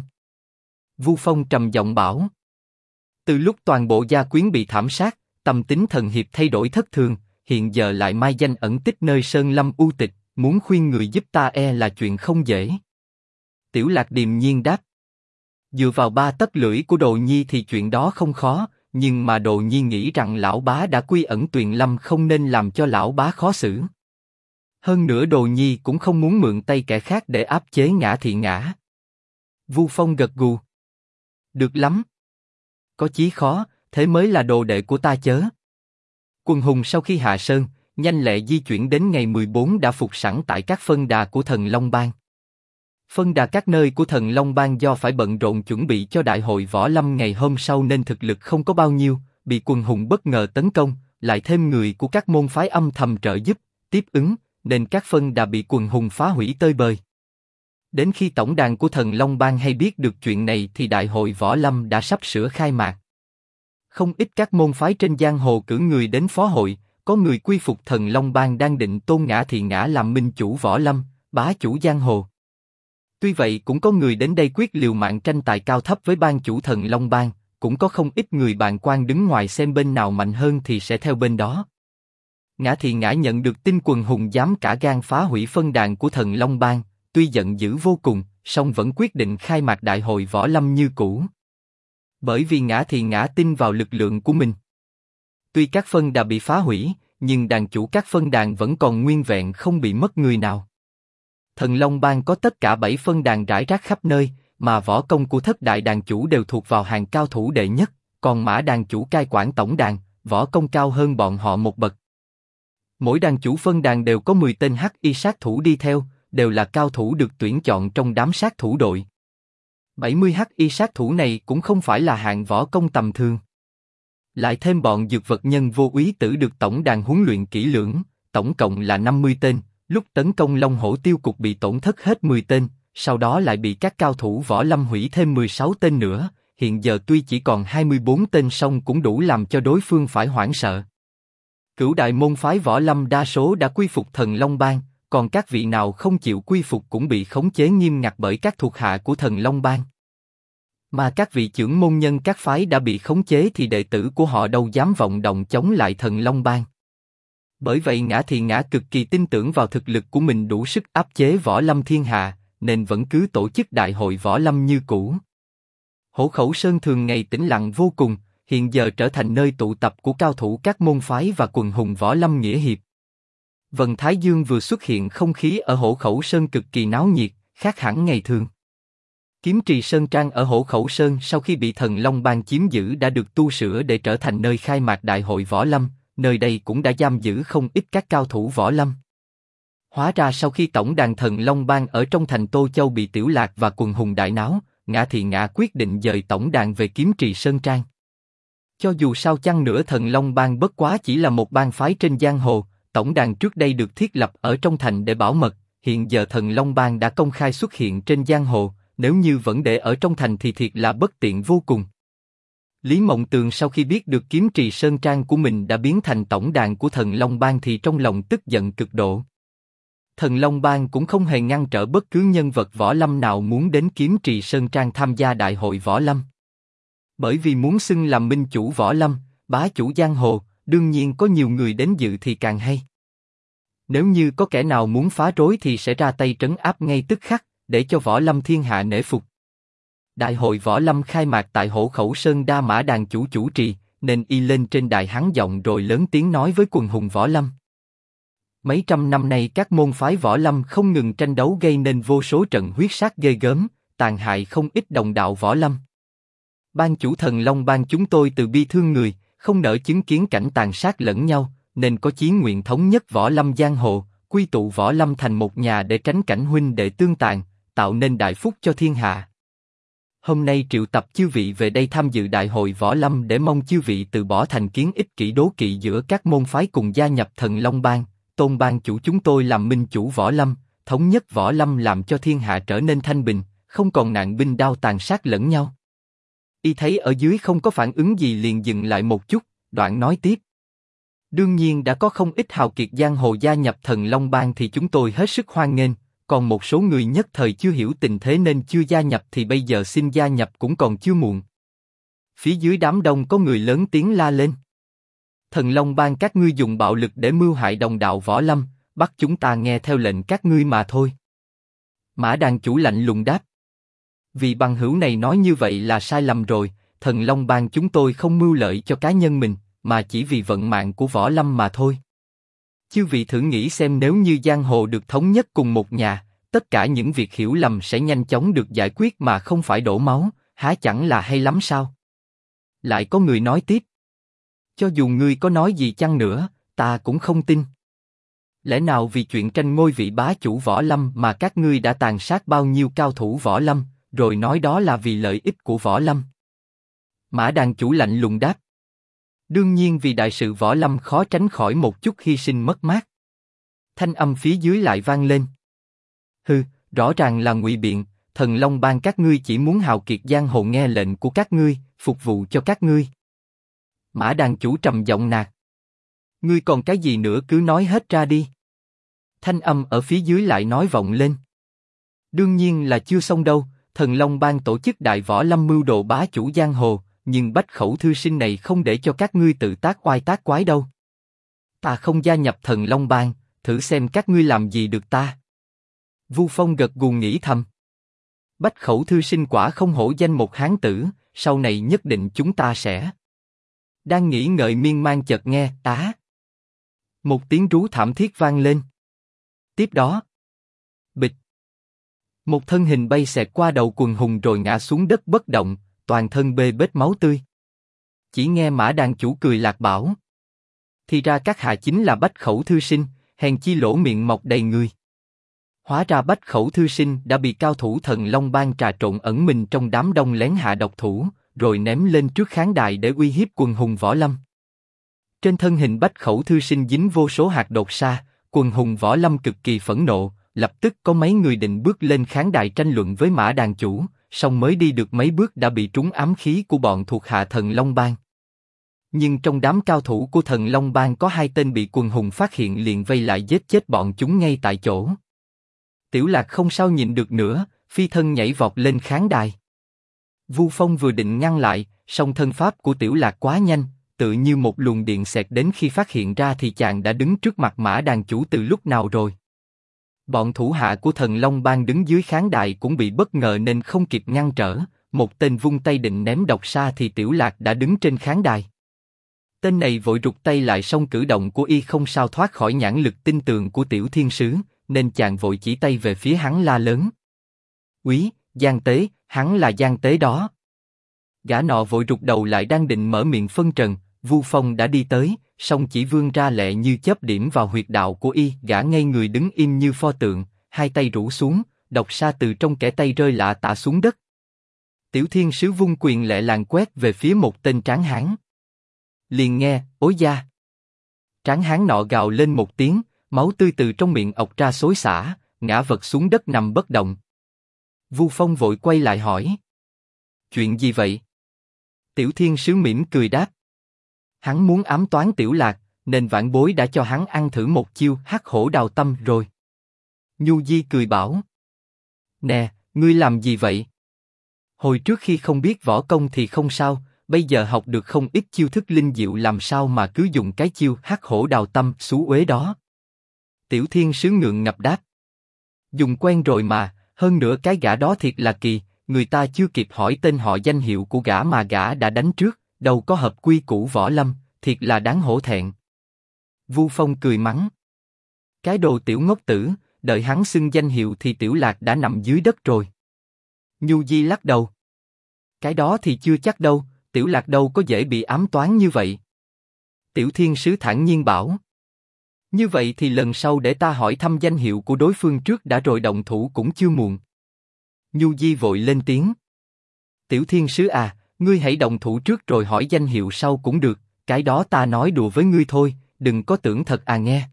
Vu Phong trầm giọng bảo: Từ lúc toàn bộ gia quyến bị thảm sát, tâm tính Thần Hiệp thay đổi thất thường, hiện giờ lại mai danh ẩn tích nơi sơn lâm u tịch, muốn khuyên người giúp ta e là chuyện không dễ. Tiểu Lạc điềm nhiên đáp: Dựa vào ba tấc lưỡi của Đồ Nhi thì chuyện đó không khó, nhưng mà Đồ Nhi nghĩ rằng lão bá đã quy ẩn tuyền lâm, không nên làm cho lão bá khó xử. Hơn nữa Đồ Nhi cũng không muốn mượn tay kẻ khác để áp chế Ngã Thị Ngã. Vu Phong gật gù: Được lắm. Có chí khó, thế mới là đồ đệ của ta chớ. Quần hùng sau khi hạ sơn, nhanh lẹ di chuyển đến ngày 14 đã phục sẵn tại các phân đà của Thần Long Bang. Phân đà các nơi của Thần Long Bang do phải bận rộn chuẩn bị cho đại hội võ lâm ngày hôm sau nên thực lực không có bao nhiêu, bị quần hùng bất ngờ tấn công, lại thêm người của các môn phái âm thầm trợ giúp, tiếp ứng, nên các phân đà bị quần hùng phá hủy tơi bời. Đến khi tổng đàn của Thần Long Bang hay biết được chuyện này thì đại hội võ lâm đã sắp sửa khai mạc. Không ít các môn phái trên giang hồ cử người đến phó hội, có người quy phục Thần Long Bang đang định tôn Ngã Thị Ngã làm minh chủ võ lâm, bá chủ giang hồ. Tuy vậy cũng có người đến đây quyết liều mạng tranh tài cao thấp với ban chủ Thần Long Bang, cũng có không ít người bàng quan đứng ngoài xem bên nào mạnh hơn thì sẽ theo bên đó. Ngã Thị Ngã nhận được tin quần hùng dám cả gan phá hủy phân đàn của Thần Long Bang, tuy giận dữ vô cùng, song vẫn quyết định khai mạc đại hội võ lâm như cũ. Bởi vì Ngã Thị Ngã tin vào lực lượng của mình. Tuy các phân đà bị phá hủy, nhưng đàn chủ các phân đàn vẫn còn nguyên vẹn, không bị mất người nào. Thần Long Bang có tất cả 7 phân đàn rải rác khắp nơi, mà võ công của thất đại đàn chủ đều thuộc vào hàng cao thủ đệ nhất, còn Mã đàn chủ cai quản tổng đàn, võ công cao hơn bọn họ một bậc. Mỗi đàn chủ phân đàn đều có 10 tên hắc y sát thủ đi theo, đều là cao thủ được tuyển chọn trong đám sát thủ đội. 70 hắc y sát thủ này cũng không phải là hạng võ công tầm thường. Lại thêm bọn dược vật nhân vô úy tử được tổng đàn huấn luyện kỹ lưỡng, tổng cộng là 50 tên, lúc tấn công Long Hổ Tiêu Cục bị tổn thất hết 10 tên, sau đó lại bị các cao thủ võ lâm hủy thêm 16 tên nữa, hiện giờ tuy chỉ còn 24 tên song cũng đủ làm cho đối phương phải hoảng sợ. Cửu đại môn phái võ lâm đa số đã quy phục Thần Long Bang, còn các vị nào không chịu quy phục cũng bị khống chế nghiêm ngặt bởi các thuộc hạ của Thần Long Bang. Mà các vị trưởng môn nhân các phái đã bị khống chế thì đệ tử của họ đâu dám vọng động chống lại Thần Long Bang. Bởi vậy Ngã cực kỳ tin tưởng vào thực lực của mình đủ sức áp chế võ lâm thiên hạ, nên vẫn cứ tổ chức đại hội võ lâm như cũ. Hổ Khẩu Sơn thường ngày tĩnh lặng vô cùng, hiện giờ trở thành nơi tụ tập của cao thủ các môn phái và quần hùng võ lâm nghĩa hiệp. Vầng Thái Dương vừa xuất hiện, không khí ở Hổ Khẩu Sơn cực kỳ náo nhiệt, khác hẳn ngày thường. Kiếm Trì Sơn Trang ở Hổ Khẩu Sơn sau khi bị Thần Long Bang chiếm giữ đã được tu sửa để trở thành nơi khai mạc đại hội võ lâm, nơi đây cũng đã giam giữ không ít các cao thủ võ lâm. Hóa ra sau khi tổng đàn Thần Long Bang ở trong thành Tô Châu bị Tiểu Lạc và quần hùng đại náo, Ngã quyết định dời tổng đàn về Kiếm Trì Sơn Trang. Cho dù sao chăng nữa Thần Long Bang bất quá chỉ là một bang phái trên giang hồ, tổng đàn trước đây được thiết lập ở trong thành để bảo mật, hiện giờ Thần Long Bang đã công khai xuất hiện trên giang hồ, nếu như vẫn để ở trong thành thì thiệt là bất tiện vô cùng. Lý Mộng Tường sau khi biết được Kiếm Trì Sơn Trang của mình đã biến thành tổng đàn của Thần Long Bang thì trong lòng tức giận cực độ. Thần Long Bang cũng không hề ngăn trở bất cứ nhân vật võ lâm nào muốn đến Kiếm Trì Sơn Trang tham gia đại hội võ lâm. Bởi vì muốn xưng làm minh chủ võ lâm, bá chủ giang hồ, đương nhiên có nhiều người đến dự thì càng hay. Nếu như có kẻ nào muốn phá rối thì sẽ ra tay trấn áp ngay tức khắc, để cho võ lâm thiên hạ nể phục. Đại hội võ lâm khai mạc tại Hổ Khẩu Sơn Đa Mã đàn chủ trì, nên y lên trên đài hắn giọng rồi lớn tiếng nói với quần hùng võ lâm. Mấy trăm năm nay các môn phái võ lâm không ngừng tranh đấu gây nên vô số trận huyết sát ghê gớm, tàn hại không ít đồng đạo võ lâm. Ban chủ Thần Long Bang chúng tôi từ bi thương người, không nỡ chứng kiến cảnh tàn sát lẫn nhau, nên có chí nguyện thống nhất võ lâm giang hồ, quy tụ võ lâm thành một nhà để tránh cảnh huynh đệ tương tàn, tạo nên đại phúc cho thiên hạ. Hôm nay triệu tập chư vị về đây tham dự đại hội võ lâm để mong chư vị từ bỏ thành kiến ích kỷ đố kỵ giữa các môn phái cùng gia nhập Thần Long Bang, tôn ban chủ chúng tôi làm minh chủ võ lâm, thống nhất võ lâm làm cho thiên hạ trở nên thanh bình, không còn nạn binh đao tàn sát lẫn nhau. Y thấy ở dưới không có phản ứng gì liền dừng lại một chút, đoạn nói tiếp. Đương nhiên đã có không ít hào kiệt giang hồ gia nhập Thần Long Bang thì chúng tôi hết sức hoan nghênh, còn một số người nhất thời chưa hiểu tình thế nên chưa gia nhập thì bây giờ xin gia nhập cũng còn chưa muộn. Phía dưới đám đông có người lớn tiếng la lên. Thần Long Bang các ngươi dùng bạo lực để mưu hại đồng đạo võ lâm, bắt chúng ta nghe theo lệnh các ngươi mà thôi. Mã đàn chủ lạnh lùng đáp. Vì bằng hữu này nói như vậy là sai lầm rồi, Thần Long Bang chúng tôi không mưu lợi cho cá nhân mình, mà chỉ vì vận mạng của võ lâm mà thôi. Chư vị thử nghĩ xem nếu như giang hồ được thống nhất cùng một nhà, tất cả những việc hiểu lầm sẽ nhanh chóng được giải quyết mà không phải đổ máu, há chẳng là hay lắm sao? Lại có người nói tiếp. Cho dù ngươi có nói gì chăng nữa, ta cũng không tin. Lẽ nào vì chuyện tranh ngôi vị bá chủ võ lâm mà các ngươi đã tàn sát bao nhiêu cao thủ võ lâm, rồi nói đó là vì lợi ích của võ lâm? Mã đàn chủ lạnh lùng đáp. Đương nhiên vì đại sự võ lâm khó tránh khỏi một chút hy sinh mất mát. Thanh âm phía dưới lại vang lên. Hừ, rõ ràng là ngụy biện, Thần Long Bang các ngươi chỉ muốn hào kiệt giang hồ nghe lệnh của các ngươi, phục vụ cho các ngươi. Mã đàn chủ trầm giọng nạt. Ngươi còn cái gì nữa cứ nói hết ra đi. Thanh âm ở phía dưới lại nói vọng lên. Đương nhiên là chưa xong đâu, Thần Long Bang tổ chức đại võ lâm mưu đồ bá chủ giang hồ, nhưng Bách Khẩu thư sinh này không để cho các ngươi tự tác oai tác quái đâu. Ta không gia nhập Thần Long Bang, thử xem các ngươi làm gì được ta. Vu Phong gật gù nghĩ thầm. Bách Khẩu thư sinh quả không hổ danh một hán tử, sau này nhất định chúng ta sẽ. Đang nghĩ ngợi miên man chợt nghe tá. Một tiếng rú thảm thiết vang lên. Tiếp đó. Bịch. Một thân hình bay xẹt qua đầu quần hùng rồi ngã xuống đất bất động, toàn thân bê bết máu tươi. Chỉ nghe Mã đàn chủ cười lạc bảo. Thì ra các hạ chính là Bách Khẩu thư sinh, hèn chi lỗ miệng mọc đầy người. Hóa ra Bách Khẩu thư sinh đã bị cao thủ Thần Long Bang trà trộn ẩn mình trong đám đông lén hạ độc thủ, rồi ném lên trước khán đài để uy hiếp quần hùng võ lâm. Trên thân hình Bách Khẩu thư sinh dính vô số hạt độc sa, quần hùng võ lâm cực kỳ phẫn nộ, lập tức có mấy người định bước lên khán đài tranh luận với Mã đàn chủ, song mới đi được mấy bước đã bị trúng ám khí của bọn thuộc hạ Thần Long Bang. Nhưng trong đám cao thủ của Thần Long Bang có 2 tên bị quần hùng phát hiện liền vây lại giết chết bọn chúng ngay tại chỗ. Tiểu Lạc không sao nhịn được nữa, phi thân nhảy vọt lên khán đài. Vu Phong vừa định ngăn lại, song thân pháp của Tiểu Lạc quá nhanh, tự như một luồng điện xẹt đến, khi phát hiện ra thì chàng đã đứng trước mặt Mã đàn chủ từ lúc nào rồi. Bọn thủ hạ của Thần Long Bang đứng dưới khán đài cũng bị bất ngờ nên không kịp ngăn trở, một tên vung tay định ném độc sa thì Tiểu Lạc đã đứng trên khán đài. Tên này vội rụt tay lại, song cử động của y không sao thoát khỏi nhãn lực tinh tường của Tiểu Thiên Sứ, nên chàng vội chỉ tay về phía hắn la lớn: "Úy, Giang Tế, hắn là Giang Tế đó." Gã nọ vội rụt đầu lại, đang định mở miệng phân trần, Vu Phong đã đi tới, song chỉ vươn ra lẹ như chớp điểm vào huyệt đạo của y, gã ngây người đứng im như pho tượng, 2 tay rũ xuống, độc sa từ trong kẽ tay rơi lạ tả xuống đất. Tiểu Thiên Sứ vung quyền lẹ làng quét về phía một tên tráng hán. Liền nghe, ối da! Tráng hán nọ gào lên một tiếng, máu tươi từ trong miệng ọc ra xối xả, ngã vật xuống đất nằm bất động. Vu Phong vội quay lại hỏi: "Chuyện gì vậy?" Tiểu Thiên Sứ mỉm cười đáp: "Hắn muốn ám toán Tiểu Lạc, nên vãn bối đã cho hắn ăn thử một chiêu Hắc Hổ Đào Tâm rồi." Nhu Di cười bảo: "Nè, ngươi làm gì vậy? Hồi trước khi không biết võ công thì không sao, bây giờ học được không ít chiêu thức linh diệu, làm sao mà cứ dùng cái chiêu Hắc Hổ Đào Tâm xú uế đó?" Tiểu Thiên Sứ ngượng ngập đáp: "Dùng quen rồi mà, hơn nữa cái gã đó thiệt là kỳ, người ta chưa kịp hỏi tên họ danh hiệu của gã mà gã đã đánh trước, đâu có hợp quy củ võ lâm, thiệt là đáng hổ thẹn." Vu Phong cười mắng: "Cái đồ tiểu ngốc tử, đợi hắn xưng danh hiệu thì Tiểu Lạc đã nằm dưới đất rồi." Nhu Di lắc đầu: "Cái đó thì chưa chắc đâu, Tiểu Lạc đâu có dễ bị ám toán như vậy." Tiểu Thiên Sứ thản nhiên bảo: "Như vậy thì lần sau để ta hỏi thăm danh hiệu của đối phương trước đã rồi động thủ cũng chưa muộn." Nhu Di vội lên tiếng: "Tiểu Thiên Sứ à, ngươi hãy động thủ trước rồi hỏi danh hiệu sau cũng được, cái đó ta nói đùa với ngươi thôi, đừng có tưởng thật à nghe."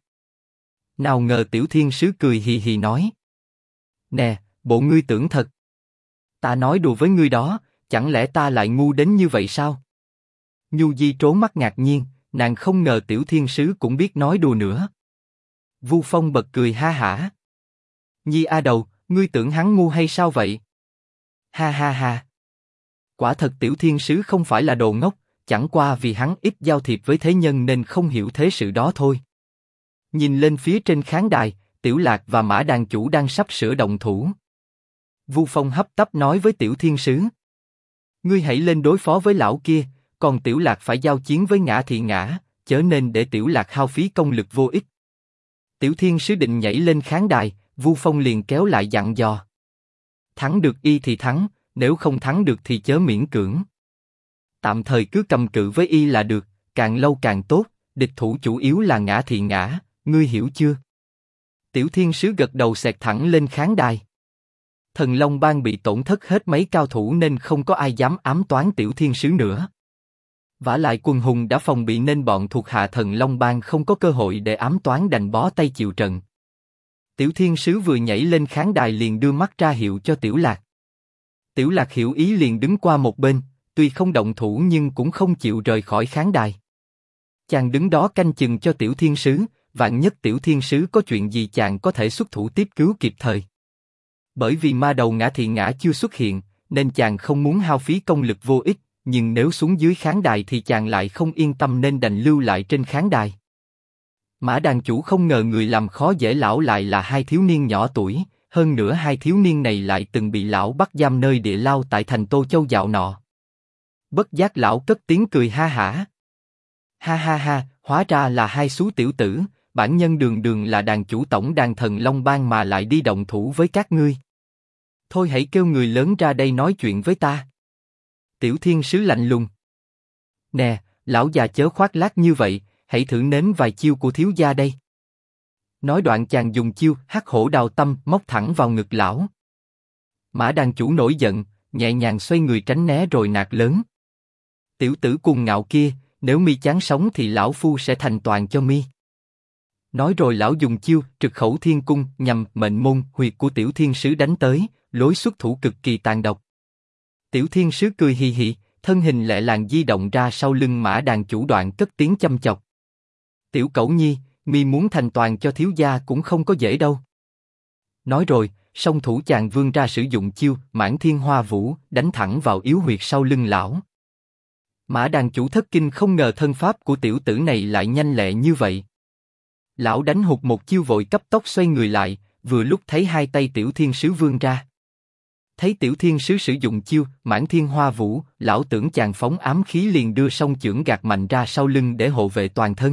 Nào ngờ Tiểu Thiên Sứ cười hì hì nói: "Nè, bộ ngươi tưởng thật? Ta nói đùa với ngươi đó, chẳng lẽ ta lại ngu đến như vậy sao?" Nhu Di trố mắt ngạc nhiên, nàng không ngờ Tiểu Thiên Sứ cũng biết nói đùa nữa. Vu Phong bật cười ha hả: "Nhi a đầu, ngươi tưởng hắn ngu hay sao vậy?" Ha ha ha! Quả thật Tiểu Thiên Sứ không phải là đồ ngốc, chẳng qua vì hắn ít giao thiệp với thế nhân nên không hiểu thế sự đó thôi. Nhìn lên phía trên khán đài, Tiểu Lạc và Mã đàn chủ đang sắp sửa động thủ. Vu Phong hấp tấp nói với Tiểu Thiên Sứ: "Ngươi hãy lên đối phó với lão kia, còn Tiểu Lạc phải giao chiến với Ngã Thị Ngã, chớ nên để Tiểu Lạc hao phí công lực vô ích." Tiểu Thiên Sứ định nhảy lên khán đài, Vu Phong liền kéo lại dặn dò: "Thắng được y thì thắng, nếu không thắng được thì chớ miễn cưỡng. Tạm thời cứ cầm cự với y là được, càng lâu càng tốt, địch thủ chủ yếu là Ngã Thị Ngã, ngươi hiểu chưa?" Tiểu Thiên Sứ gật đầu xẹt thẳng lên khán đài. Thần Long Bang bị tổn thất hết mấy cao thủ nên không có ai dám ám toán Tiểu Thiên Sứ nữa. Vả lại quần hùng đã phòng bị nên bọn thuộc hạ Thần Long Bang không có cơ hội để ám toán, đành bó tay chịu trận. Tiểu Thiên Sứ vừa nhảy lên khán đài liền đưa mắt ra hiệu cho Tiểu Lạc. Tiểu Lạc hiểu ý liền đứng qua một bên, tuy không động thủ nhưng cũng không chịu rời khỏi khán đài. Chàng đứng đó canh chừng cho Tiểu Thiên Sứ, vạn nhất Tiểu Thiên Sứ có chuyện gì chàng có thể xuất thủ tiếp cứu kịp thời. Bởi vì ma đầu Ngã Thị Ngã chưa xuất hiện, nên chàng không muốn hao phí công lực vô ích, nhưng nếu xuống dưới khán đài thì chàng lại không yên tâm nên đành lưu lại trên khán đài. Mã đàn chủ không ngờ người làm khó dễ lão lại là 2 thiếu niên nhỏ tuổi, hơn nữa 2 thiếu niên này lại từng bị lão bắt giam nơi địa lao tại thành Tô Châu dạo nọ. Bất giác lão cất tiếng cười ha hả: "Ha ha ha, hóa ra là 2 xú tiểu tử, bản nhân đường đường là đàn chủ tổng đàn Thần Long Bang mà lại đi động thủ với các ngươi. Thôi hãy kêu người lớn ra đây nói chuyện với ta." Tiểu Thiên Sứ lạnh lùng: "Nè, lão già chớ khoác lác như vậy, hãy thử nếm vài chiêu của thiếu gia đây. Nói đoạn chàng dùng chiêu hắc hổ đào tâm móc thẳng vào ngực lão. Mã đàn chủ nổi giận, nhẹ nhàng xoay người tránh né rồi nạt lớn. Tiểu tử cuồng ngạo kia, nếu mi chán sống thì lão phu sẽ thành toàn cho mi. Nói rồi lão dùng chiêu trực khẩu thiên cung nhằm mệnh môn huyệt của tiểu thiên sứ đánh tới, lối xuất thủ cực kỳ tàn độc. Tiểu thiên sứ cười hì hì, thân hình lẹ làng di động ra sau lưng mã đàn chủ, đoạn cất tiếng châm chọc. Tiểu cẩu nhi, mi muốn thành toàn cho thiếu gia cũng không có dễ đâu. Nói rồi, song thủ chàng vươn ra sử dụng chiêu mãn thiên hoa vũ, đánh thẳng vào yếu huyệt sau lưng lão. Mã đàn chủ thất kinh, không ngờ thân pháp của tiểu tử này lại nhanh lẹ như vậy. Lão đánh hụt một chiêu vội cấp tốc xoay người lại, vừa lúc thấy hai tay tiểu thiên sứ vươn ra. Thấy tiểu thiên sứ sử dụng chiêu mãn thiên hoa vũ, lão tưởng chàng phóng ám khí, liền đưa song chưởng gạt mạnh ra sau lưng để hộ vệ toàn thân.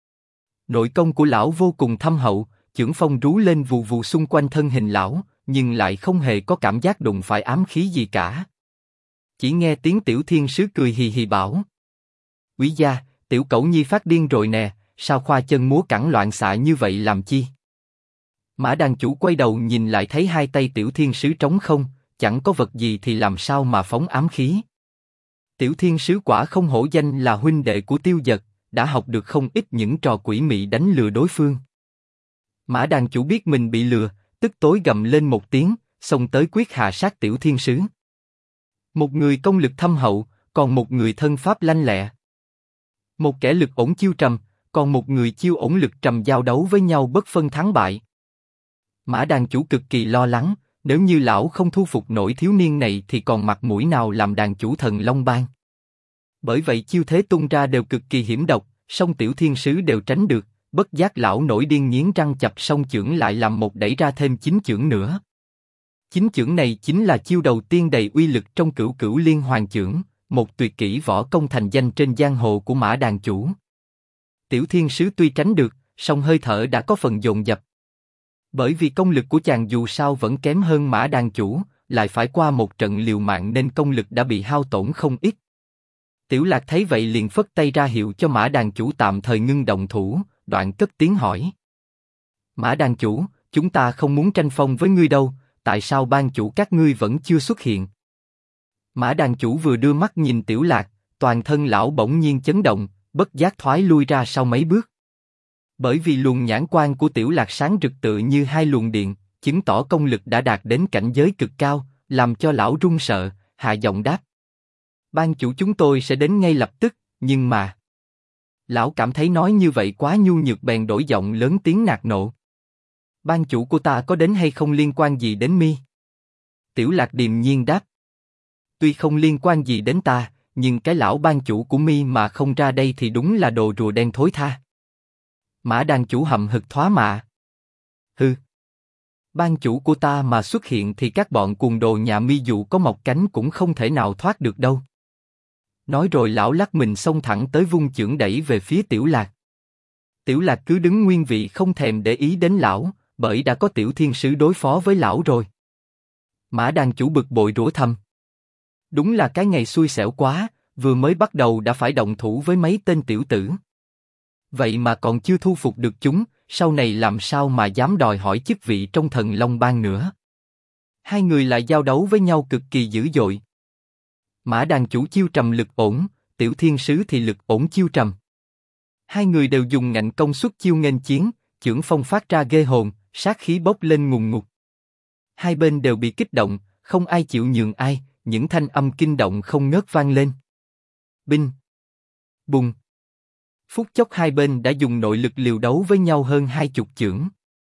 Nội công của lão vô cùng thâm hậu, chưởng phong rú lên vù vù xung quanh thân hình lão, nhưng lại không hề có cảm giác đụng phải ám khí gì cả. Chỉ nghe tiếng tiểu thiên sứ cười hì hì bảo: Quý gia, tiểu cẩu nhi phát điên rồi nè, sao khoa chân múa cẳng loạn xạ như vậy làm chi? Mã đàn chủ quay đầu nhìn lại thấy hai tay tiểu thiên sứ trống không, chẳng có vật gì thì làm sao mà phóng ám khí. Tiểu thiên sứ quả không hổ danh là huynh đệ của Tiêu Dật, đã học được không ít những trò quỷ mị đánh lừa đối phương. Mã đàn chủ biết mình bị lừa, tức tối gầm lên một tiếng, xông tới quyết hạ sát tiểu thiên sứ. Một người công lực thâm hậu, còn một người thân pháp lanh lẹ. Một kẻ lực ổn chiêu trầm, còn một người chiêu ổn lực trầm, giao đấu với nhau bất phân thắng bại. Mã đàn chủ cực kỳ lo lắng, nếu như lão không thu phục nổi thiếu niên này thì còn mặt mũi nào làm đàn chủ Thần Long Bang. Bởi vậy chiêu thế tung ra đều cực kỳ hiểm độc, song tiểu thiên sứ đều tránh được, bất giác lão nổi điên nghiến răng chập song chưởng lại làm một đẩy ra thêm 9 chưởng nữa. 9 chưởng này chính là chiêu đầu tiên đầy uy lực trong Cửu Cửu Liên Hoàn Chưởng, một tuyệt kỹ võ công thành danh trên giang hồ của Mã đàn chủ. Tiểu thiên sứ tuy tránh được, song hơi thở đã có phần dồn dập. Bởi vì công lực của chàng dù sao vẫn kém hơn Mã đàn chủ, lại phải qua một trận liều mạng nên công lực đã bị hao tổn không ít. Tiểu Lạc thấy vậy liền phất tay ra hiệu cho Mã đàn chủ tạm thời ngưng động thủ, đoạn cất tiếng hỏi: Mã đàn chủ, chúng ta không muốn tranh phong với ngươi đâu, tại sao ban chủ các ngươi vẫn chưa xuất hiện? Mã đàn chủ vừa đưa mắt nhìn Tiểu Lạc, toàn thân lão bỗng nhiên chấn động, bất giác thoái lui ra sau mấy bước. Bởi vì luồng nhãn quan của Tiểu Lạc sáng rực tựa như hai luồng điện, chứng tỏ công lực đã đạt đến cảnh giới cực cao, làm cho lão run sợ, hạ giọng đáp: Ban chủ chúng tôi sẽ đến ngay lập tức, nhưng mà... Lão cảm thấy nói như vậy quá nhu nhược bèn đổi giọng lớn tiếng nạt nộ: Ban chủ của ta có đến hay không liên quan gì đến mi? Tiểu Lạc điềm nhiên đáp: Tuy không liên quan gì đến ta, nhưng cái lão ban chủ của mi mà không ra đây thì đúng là đồ rùa đen thối tha. Mã đàn chủ hậm hực thoá mạ: Hừ, ban chủ của ta mà xuất hiện thì các bọn cuồng đồ nhà mi dù có mọc cánh cũng không thể nào thoát được đâu. Nói rồi lão lắc mình xông thẳng tới vung chưởng đẩy về phía Tiểu Lạc. Tiểu Lạc cứ đứng nguyên vị không thèm để ý đến lão, bởi đã có tiểu thiên sứ đối phó với lão rồi. Mã đàn chủ bực bội rủa thầm: Đúng là cái ngày xui xẻo quá, vừa mới bắt đầu đã phải động thủ với mấy tên tiểu tử. Vậy mà còn chưa thu phục được chúng, sau này làm sao mà dám đòi hỏi chức vị trong Thần Long Bang nữa. Hai người lại giao đấu với nhau cực kỳ dữ dội. Mã đàn chủ chiêu trầm lực ổn, tiểu thiên sứ thì lực ổn chiêu trầm. Hai người đều dùng ngạnh công xuất chiêu nghênh chiến, chưởng phong phát ra ghê hồn, sát khí bốc lên ngùn ngụt. Hai bên đều bị kích động, không ai chịu nhường ai, những thanh âm kinh động không ngớt vang lên. Binh, bùng. Phút chốc hai bên đã dùng nội lực liều đấu với nhau hơn 20 chưởng.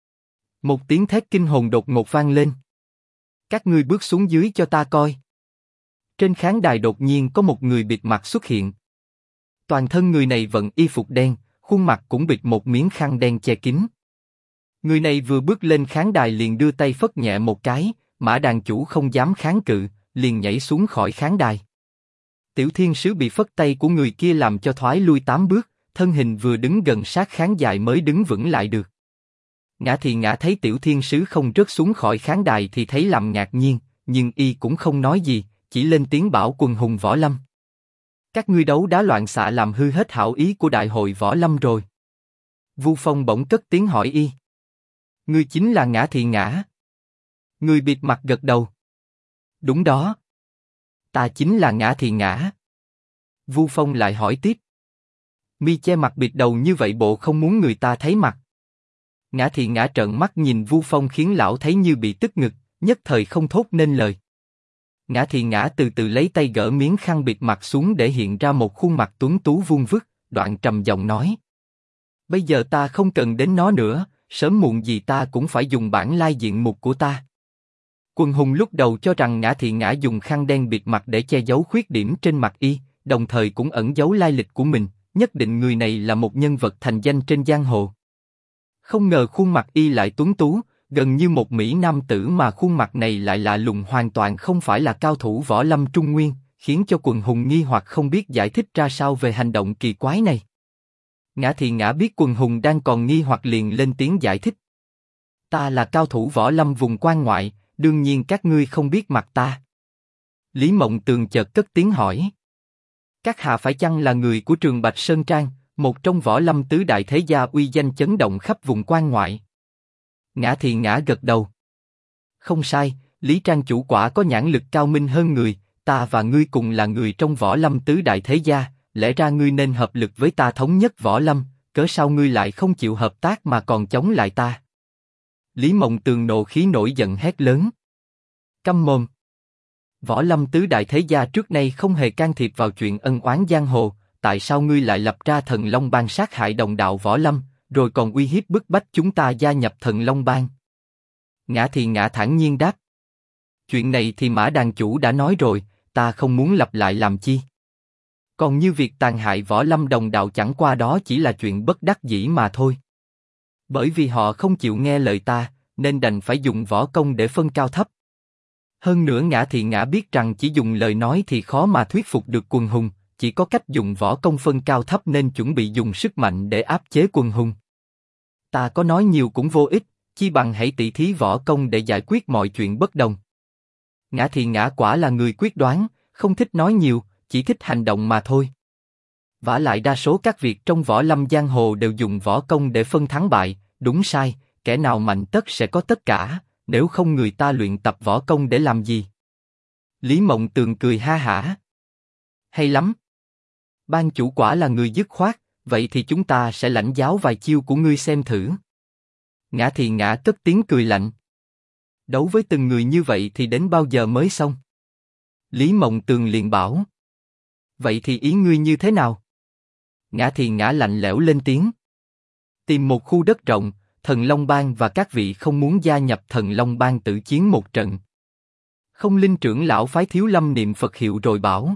Một tiếng thét kinh hồn đột ngột vang lên: Các ngươi bước xuống dưới cho ta coi. Trên khán đài đột nhiên có một người bịt mặt xuất hiện. Toàn thân người này vận y phục đen, khuôn mặt cũng bịt một miếng khăn đen che kín. Người này vừa bước lên khán đài liền đưa tay phất nhẹ một cái, Mã đàn chủ không dám kháng cự, liền nhảy xuống khỏi khán đài. Tiểu thiên sứ bị phất tay của người kia làm cho thoái lui 8 bước, thân hình vừa đứng gần sát khán đài mới đứng vững lại được. Ngã thì ngã thấy tiểu thiên sứ không rớt xuống khỏi khán đài thì thấy làm ngạc nhiên, nhưng y cũng không nói gì, chỉ lên tiếng bảo quần hùng võ lâm: Các ngươi đấu đá loạn xạ làm hư hết hảo ý của đại hội võ lâm rồi. Vu Phong bỗng cất tiếng hỏi y. Ngươi chính là Ngã Thị Ngã. Người bịt mặt gật đầu. Đúng đó. Ta chính là Ngã Thị Ngã. Vu Phong lại hỏi tiếp. Mi che mặt bịt đầu như vậy bộ không muốn người ta thấy mặt. Ngã Thị Ngã trợn mắt nhìn Vu Phong khiến lão thấy như bị tức ngực, nhất thời không thốt nên lời. Ngã Thị Ngã từ từ lấy tay gỡ miếng khăn bịt mặt xuống để hiện ra một khuôn mặt tuấn tú vuông vức, đoạn trầm giọng nói. Bây giờ ta không cần đến nó nữa, sớm muộn gì ta cũng phải dùng bản lai diện mục của ta. Quần hùng lúc đầu cho rằng Ngã Thị Ngã dùng khăn đen bịt mặt để che giấu khuyết điểm trên mặt y, đồng thời cũng ẩn giấu lai lịch của mình, nhất định người này là một nhân vật thành danh trên giang hồ. Không ngờ khuôn mặt y lại tuấn tú, gần như một mỹ nam tử mà khuôn mặt này lại lạ lùng hoàn toàn không phải là cao thủ võ lâm Trung Nguyên, khiến cho quần hùng nghi hoặc không biết giải thích ra sao về hành động kỳ quái này. Ngã Thị Ngã biết quần hùng đang còn nghi hoặc liền lên tiếng giải thích. Ta là cao thủ võ lâm vùng quan ngoại, đương nhiên các ngươi không biết mặt ta. Lý Mộng Tường chợt cất tiếng hỏi. Các hạ phải chăng là người của Trường Bạch Sơn Trang, một trong võ lâm tứ đại thế gia uy danh chấn động khắp vùng quan ngoại? Ngã Thị Ngã gật đầu. Không sai, Lý Trang chủ quả có nhãn lực cao minh hơn người, ta và ngươi cùng là người trong võ lâm tứ đại thế gia, lẽ ra ngươi nên hợp lực với ta thống nhất võ lâm, cớ sao ngươi lại không chịu hợp tác mà còn chống lại ta? Lý Mộng Tường nộ khí nổi giận hét lớn. Câm mồm! Võ lâm tứ đại thế gia trước nay không hề can thiệp vào chuyện ân oán giang hồ, tại sao ngươi lại lập ra Thần Long Bang sát hại đồng đạo võ lâm, rồi còn uy hiếp bức bách chúng ta gia nhập Thần Long Bang? Ngã Thị Ngã thản nhiên đáp. Chuyện này thì Mã đàn chủ đã nói rồi, ta không muốn lặp lại làm chi. Còn như việc tàn hại võ lâm đồng đạo chẳng qua đó chỉ là chuyện bất đắc dĩ mà thôi. Bởi vì họ không chịu nghe lời ta, nên đành phải dùng võ công để phân cao thấp. Hơn nữa Ngã Thị Ngã biết rằng chỉ dùng lời nói thì khó mà thuyết phục được quần hùng, chỉ có cách dùng võ công phân cao thấp nên chuẩn bị dùng sức mạnh để áp chế quần hùng. Ta có nói nhiều cũng vô ích, chi bằng hãy tỉ thí võ công để giải quyết mọi chuyện bất đồng. Ngã Thị Ngã quả là người quyết đoán, không thích nói nhiều, chỉ thích hành động mà thôi. Vả lại đa số các việc trong võ lâm giang hồ đều dùng võ công để phân thắng bại, đúng sai, kẻ nào mạnh tất sẽ có tất cả, nếu không người ta luyện tập võ công để làm gì? Lý Mộng Tường cười ha hả. Hay lắm. Ban chủ quả là người dứt khoát, vậy thì chúng ta sẽ lãnh giáo vài chiêu của ngươi xem thử. Ngã Thị Ngã cất tiếng cười lạnh. Đấu với từng người như vậy thì đến bao giờ mới xong? Lý Mộng Tường liền bảo. Vậy thì ý ngươi như thế nào? Ngã Thị Ngã lạnh lẽo lên tiếng. Tìm một khu đất rộng, Thần Long Bang và các vị không muốn gia nhập Thần Long Bang tự chiến một trận. Không Linh trưởng lão phái Thiếu Lâm niệm Phật hiệu rồi bảo.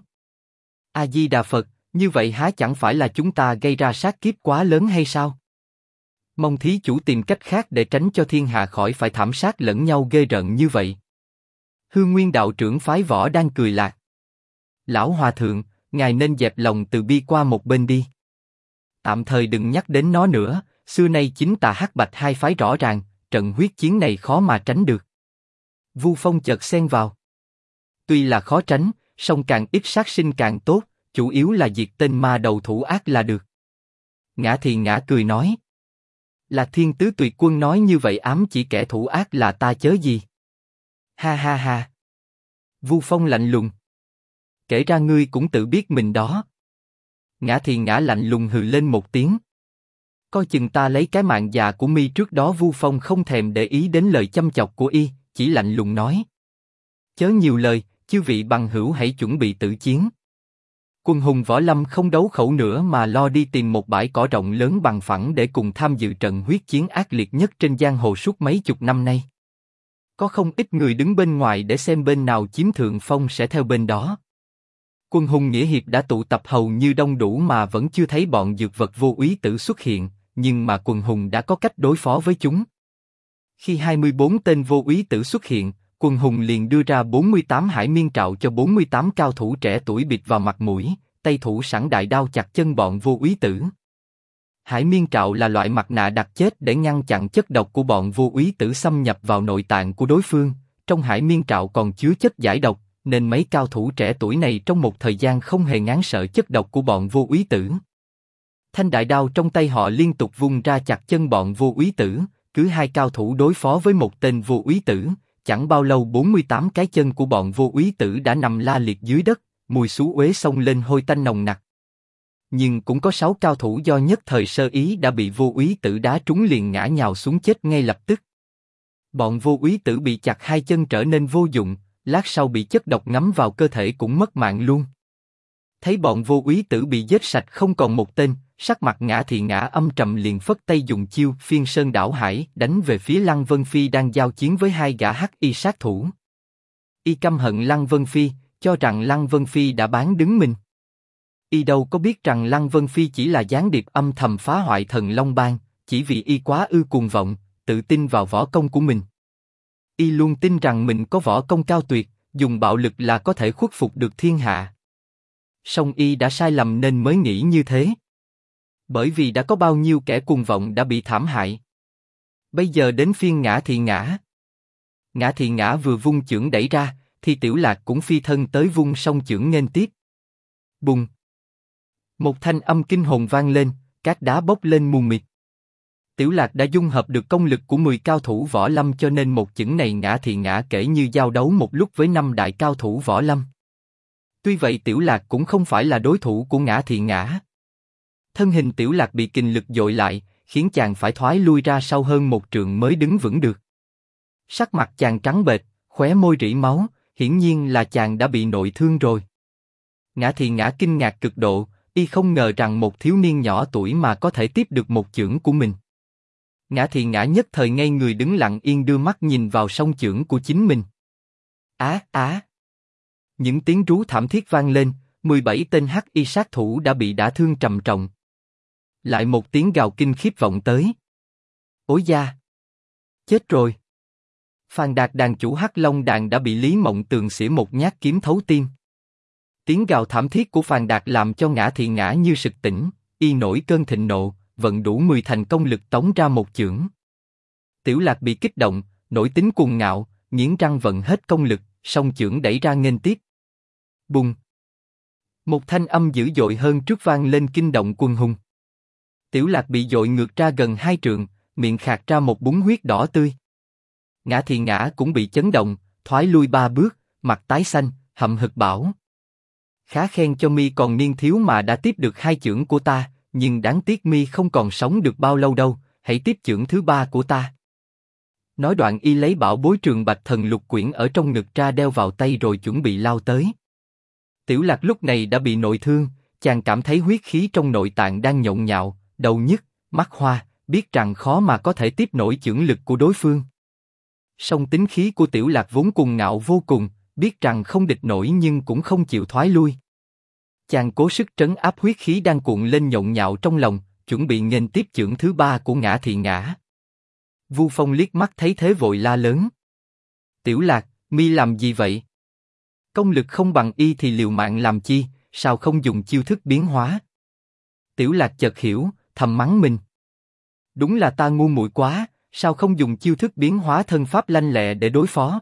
A Di Đà Phật, như vậy há chẳng phải là chúng ta gây ra sát kiếp quá lớn hay sao? Mong thí chủ tìm cách khác để tránh cho thiên hạ khỏi phải thảm sát lẫn nhau ghê rợn như vậy. Hư Nguyên đạo trưởng phái Võ đang cười lạc. Lão hòa thượng, ngài nên dẹp lòng từ bi qua một bên đi. Tạm thời đừng nhắc đến nó nữa, xưa nay chính tà hắc bạch hai phái rõ ràng, trận huyết chiến này khó mà tránh được. Vu Phong chợt xen vào. Tuy là khó tránh, song càng ít sát sinh càng tốt, chủ yếu là diệt tên ma đầu thủ ác là được. Ngã Thị Ngã cười nói. Là Thiên Tứ Tuyệt Quân nói như vậy ám chỉ kẻ thủ ác là ta chớ gì? Ha ha ha. Vu Phong lạnh lùng. Kể ra ngươi cũng tự biết mình đó. Ngã Thị Ngã lạnh lùng hừ lên một tiếng. Coi chừng ta lấy cái mạng già của mi trước đó. Vu Phong không thèm để ý đến lời châm chọc của y, chỉ lạnh lùng nói. Chớ nhiều lời, chư vị bằng hữu hãy chuẩn bị tử chiến. Quần hùng võ lâm không đấu khẩu nữa mà lo đi tìm một bãi cỏ rộng lớn bằng phẳng để cùng tham dự trận huyết chiến ác liệt nhất trên giang hồ suốt mấy chục năm nay. Có không ít người đứng bên ngoài để xem bên nào chiếm thượng phong sẽ theo bên đó. Quân hùng nghĩa hiệp đã tụ tập hầu như đông đủ mà vẫn chưa thấy bọn dược vật vô úy tử xuất hiện, nhưng mà quần hùng đã có cách đối phó với chúng. Khi 24 tên vô úy tử xuất hiện, quần hùng liền đưa ra 48 hải miên trạo cho 48 cao thủ trẻ tuổi bịt vào mặt mũi, tay thủ sẵn đại đao chặt chân bọn vô úy tử. Hải miên trạo là loại mặt nạ đặt chết để ngăn chặn chất độc của bọn vô úy tử xâm nhập vào nội tạng của đối phương. Trong hải miên trạo còn chứa chất giải độc, Nên mấy cao thủ trẻ tuổi này trong một thời gian không hề ngán sợ chất độc của bọn vô úy tử. Thanh đại đao trong tay họ liên tục vung ra chặt chân bọn vô úy tử, cứ hai cao thủ đối phó với một tên vô úy tử, chẳng bao lâu 48 cái chân của bọn vô úy tử đã nằm la liệt dưới đất, mùi xú uế xông lên hôi tanh nồng nặc. Nhưng cũng có 6 cao thủ do nhất thời sơ ý đã bị vô úy tử đá trúng liền ngã nhào xuống chết ngay lập tức. Bọn vô úy tử bị chặt hai chân trở nên vô dụng, lát sau bị chất độc ngấm vào cơ thể cũng mất mạng luôn. Thấy bọn vô úy tử bị giết sạch không còn một tên, sắc mặt Ngã Thị Ngã âm trầm liền phất tay dùng chiêu Phiên Sơn Đảo Hải đánh về phía Lăng Vân Phi đang giao chiến với hai gã hắc y sát thủ. Y căm hận Lăng Vân Phi, cho rằng Lăng Vân Phi đã bán đứng mình. Y đâu có biết rằng Lăng Vân Phi chỉ là gián điệp âm thầm phá hoại Thần Long Bang, chỉ vì y quá ư cuồng vọng, tự tin vào võ công của mình. Y luôn tin rằng mình có võ công cao tuyệt, dùng bạo lực là có thể khuất phục được thiên hạ. Song y đã sai lầm nên mới nghĩ như thế. Bởi vì đã có bao nhiêu kẻ cuồng vọng đã bị thảm hại. Bây giờ đến phiên Ngã Thị Ngã. Ngã Thị Ngã vừa vung chưởng đẩy ra, thì Tiểu Lạc cũng phi thân tới vung song chưởng nghênh tiếp. Bùng! Một thanh âm kinh hồn vang lên, cát đá bốc lên mù mịt. Tiểu Lạc đã dung hợp được công lực của 10 cao thủ võ lâm cho nên một chưởng này Ngã Thị Ngã kể như giao đấu một lúc với 5 đại cao thủ võ lâm. Tuy vậy Tiểu Lạc cũng không phải là đối thủ của Ngã Thị Ngã. Thân hình Tiểu Lạc bị kình lực dội lại, khiến chàng phải thoái lui ra sau hơn một trượng mới đứng vững được. Sắc mặt chàng trắng bệch, khóe môi rỉ máu, hiển nhiên là chàng đã bị nội thương rồi. Ngã Thị Ngã kinh ngạc cực độ, y không ngờ rằng một thiếu niên nhỏ tuổi mà có thể tiếp được một chưởng của mình. Ngã Thị Ngã nhất thời ngây người đứng lặng yên đưa mắt nhìn vào song chưởng của chính mình. Á á! Những tiếng rú thảm thiết vang lên, 17 tên hắc y sát thủ đã bị đả thương trầm trọng. Lại một tiếng gào kinh khiếp vọng tới. Ối da! Chết rồi! Phan Đạt đàn chủ Hắc Long đàn đã bị Lý Mộng Tường xỉa một nhát kiếm thấu tim. Tiếng gào thảm thiết của Phan Đạt làm cho Ngã Thị Ngã như sực tỉnh, y nổi cơn thịnh nộ, vận đủ 10 thành công lực tống ra một chưởng. Tiểu Lạc bị kích động, nổi tính cuồng ngạo, nghiến răng vận hết công lực, song chưởng đẩy ra nghênh tiếp. Bùng! Một thanh âm dữ dội hơn trước vang lên kinh động quần hùng. Tiểu Lạc bị dội ngược ra gần 2 trượng, miệng khạc ra một búng huyết đỏ tươi. Ngã Thị Ngã cũng bị chấn động, thoái lui 3 bước, mặt tái xanh, hậm hực bảo: khá khen cho mi còn niên thiếu mà đã tiếp được 2 chưởng của ta, nhưng đáng tiếc mi không còn sống được bao lâu đâu, hãy tiếp chưởng thứ 3 của ta. Nói đoạn y lấy bảo bối Trường Bạch Thần Lục Quyển ở trong ngực ra đeo vào tay rồi chuẩn bị lao tới. Tiểu Lạc lúc này đã bị nội thương, chàng cảm thấy huyết khí trong nội tạng đang nhộn nhạo, đầu nhức, mắt hoa, biết rằng khó mà có thể tiếp nổi chưởng lực của đối phương. Song tính khí của Tiểu Lạc vốn cuồng ngạo vô cùng, biết rằng không địch nổi nhưng cũng không chịu thoái lui. Chàng cố sức trấn áp huyết khí đang cuộn lên nhộn nhạo trong lòng, chuẩn bị nghênh tiếp chưởng thứ 3 của Ngã Thị Ngã. Vu Phong liếc mắt thấy thế vội la lớn: Tiểu Lạc, mi làm gì vậy? Công lực không bằng y thì liều mạng làm chi, sao không dùng chiêu thức biến hóa? Tiểu Lạc chợt hiểu, thầm mắng mình. Đúng là ta ngu muội quá, sao không dùng chiêu thức biến hóa thân pháp lanh lẹ để đối phó?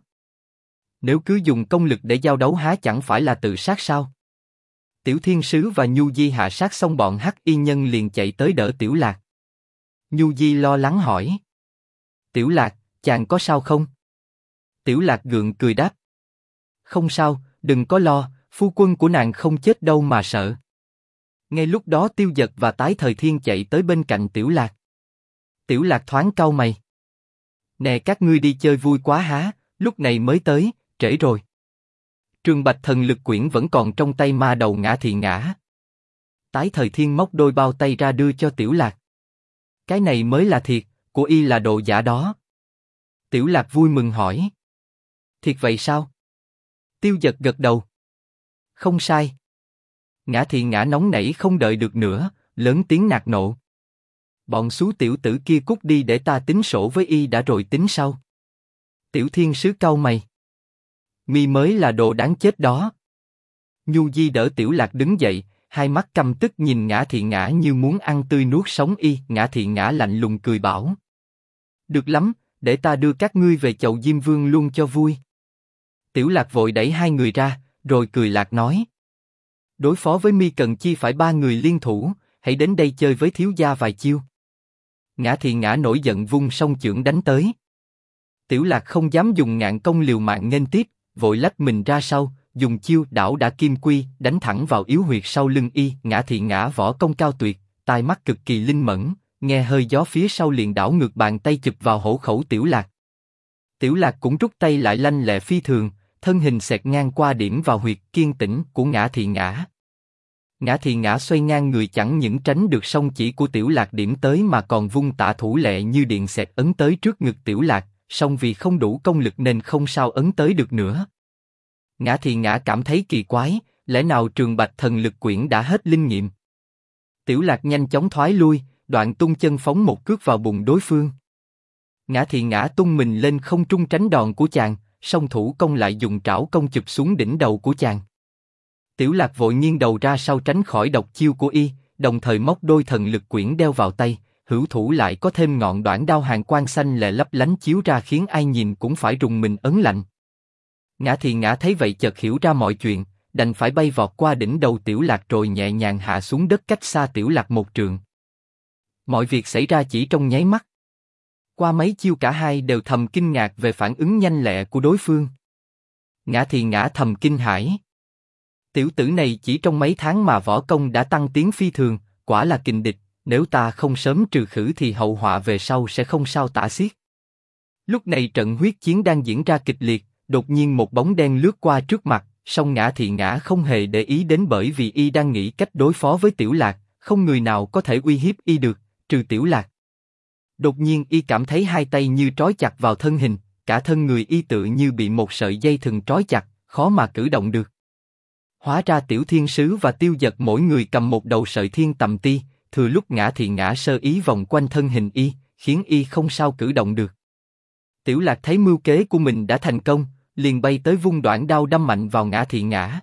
Nếu cứ dùng công lực để giao đấu há chẳng phải là tự sát sao? Tiểu Thiên Sứ và Nhu Di hạ sát xong bọn hắc y nhân liền chạy tới đỡ Tiểu Lạc. Nhu Di lo lắng hỏi: Tiểu Lạc, chàng có sao không? Tiểu Lạc gượng cười đáp: Không sao, đừng có lo, phu quân của nàng không chết đâu mà sợ. Ngay lúc đó Tiêu Dật và Tái Thời Thiên chạy tới bên cạnh Tiểu Lạc. Tiểu Lạc thoáng cau mày: Nè các ngươi đi chơi vui quá há, lúc này mới tới, trễ rồi. Trường Bạch Thần Lực Quyển vẫn còn trong tay ma đầu Ngã Thị Ngã. Tái Thời Thiên móc đôi bao tay ra đưa cho Tiểu Lạc. Cái này mới là thiệt, của y là đồ giả đó. Tiểu Lạc vui mừng hỏi: Thiệt vậy sao? Tiêu Dật gật đầu: Không sai. Ngã Thị Ngã nóng nảy không đợi được nữa, lớn tiếng nạt nộ: Bọn xú tiểu tử kia cút đi để ta tính sổ với y đã rồi tính sau. Tiểu Thiên Sứ cau mày: Mi mới là đồ đáng chết đó. Nhu Di đỡ Tiểu Lạc đứng dậy, hai mắt căm tức nhìn Ngã Thị Ngã như muốn ăn tươi nuốt sống y. Ngã Thị Ngã lạnh lùng cười bảo: Được lắm, để ta đưa các ngươi về chầu Diêm Vương luôn cho vui. Tiểu Lạc vội đẩy hai người ra, rồi cười lạc nói. Đối phó với Mi cần chi phải ba người liên thủ, hãy đến đây chơi với thiếu gia vài chiêu. Ngã Thị Ngã nổi giận vung song chưởng đánh tới. Tiểu Lạc không dám dùng ngạn công liều mạng nghênh tiếp, vội lách mình ra sau, dùng chiêu đảo đả kim quy đánh thẳng vào yếu huyệt sau lưng y. Ngã Thị Ngã võ công cao tuyệt, tai mắt cực kỳ linh mẫn, nghe hơi gió phía sau liền đảo ngược bàn tay chụp vào hổ khẩu Tiểu Lạc. Tiểu Lạc cũng rút tay lại lanh lẹ phi thường, thân hình xẹt ngang qua điểm vào huyệt kiên tĩnh của Ngã Thị Ngã. Ngã Thị Ngã xoay ngang người chẳng những tránh được song chỉ của Tiểu Lạc điểm tới mà còn vung tả thủ lẹ như điện xẹt ấn tới trước ngực Tiểu Lạc, song vì không đủ công lực nên không sao ấn tới được nữa. Ngã Thị Ngã cảm thấy kỳ quái, lẽ nào Trường Bạch Thần Lực Quyển đã hết linh nghiệm? Tiểu Lạc nhanh chóng thoái lui, đoạn tung chân phóng một cước vào bụng đối phương. Ngã Thị Ngã tung mình lên không trung tránh đòn của chàng, song thủ công lại dùng trảo công chụp xuống đỉnh đầu của chàng. Tiểu Lạc vội nghiêng đầu ra sau tránh khỏi độc chiêu của y, đồng thời móc đôi thần lực quyển đeo vào tay, hữu thủ lại có thêm ngọn đoạn đao hàn quang xanh lè lấp lánh chiếu ra khiến ai nhìn cũng phải rùng mình ớn lạnh. Ngã Thị Ngã thấy vậy chợt hiểu ra mọi chuyện, đành phải bay vọt qua đỉnh đầu Tiểu Lạc rồi nhẹ nhàng hạ xuống đất cách xa Tiểu Lạc một trượng. Mọi việc xảy ra chỉ trong nháy mắt. Qua mấy chiêu cả hai đều thầm kinh ngạc về phản ứng nhanh lẹ của đối phương. Ngã Thị Ngã thầm kinh hãi. Tiểu tử này chỉ trong mấy tháng mà võ công đã tăng tiến phi thường, quả là kình địch, nếu ta không sớm trừ khử thì hậu họa về sau sẽ không sao tả xiết. Lúc này trận huyết chiến đang diễn ra kịch liệt, đột nhiên một bóng đen lướt qua trước mặt, song Ngã Thị Ngã không hề để ý đến bởi vì y đang nghĩ cách đối phó với Tiểu Lạc, không người nào có thể uy hiếp y được, trừ Tiểu Lạc. Đột nhiên y cảm thấy hai tay như trói chặt vào thân hình, cả thân người y tự như bị một sợi dây thừng trói chặt, khó mà cử động được. Hóa ra Tiểu Thiên Sứ và Tiêu Dật mỗi người cầm một đầu sợi thiên tầm ti, thừa lúc Ngã Thị Ngã sơ ý vòng quanh thân hình y, khiến y không sao cử động được. Tiểu Lạc thấy mưu kế của mình đã thành công, liền bay tới vung đoạn đao đâm mạnh vào Ngã Thị Ngã.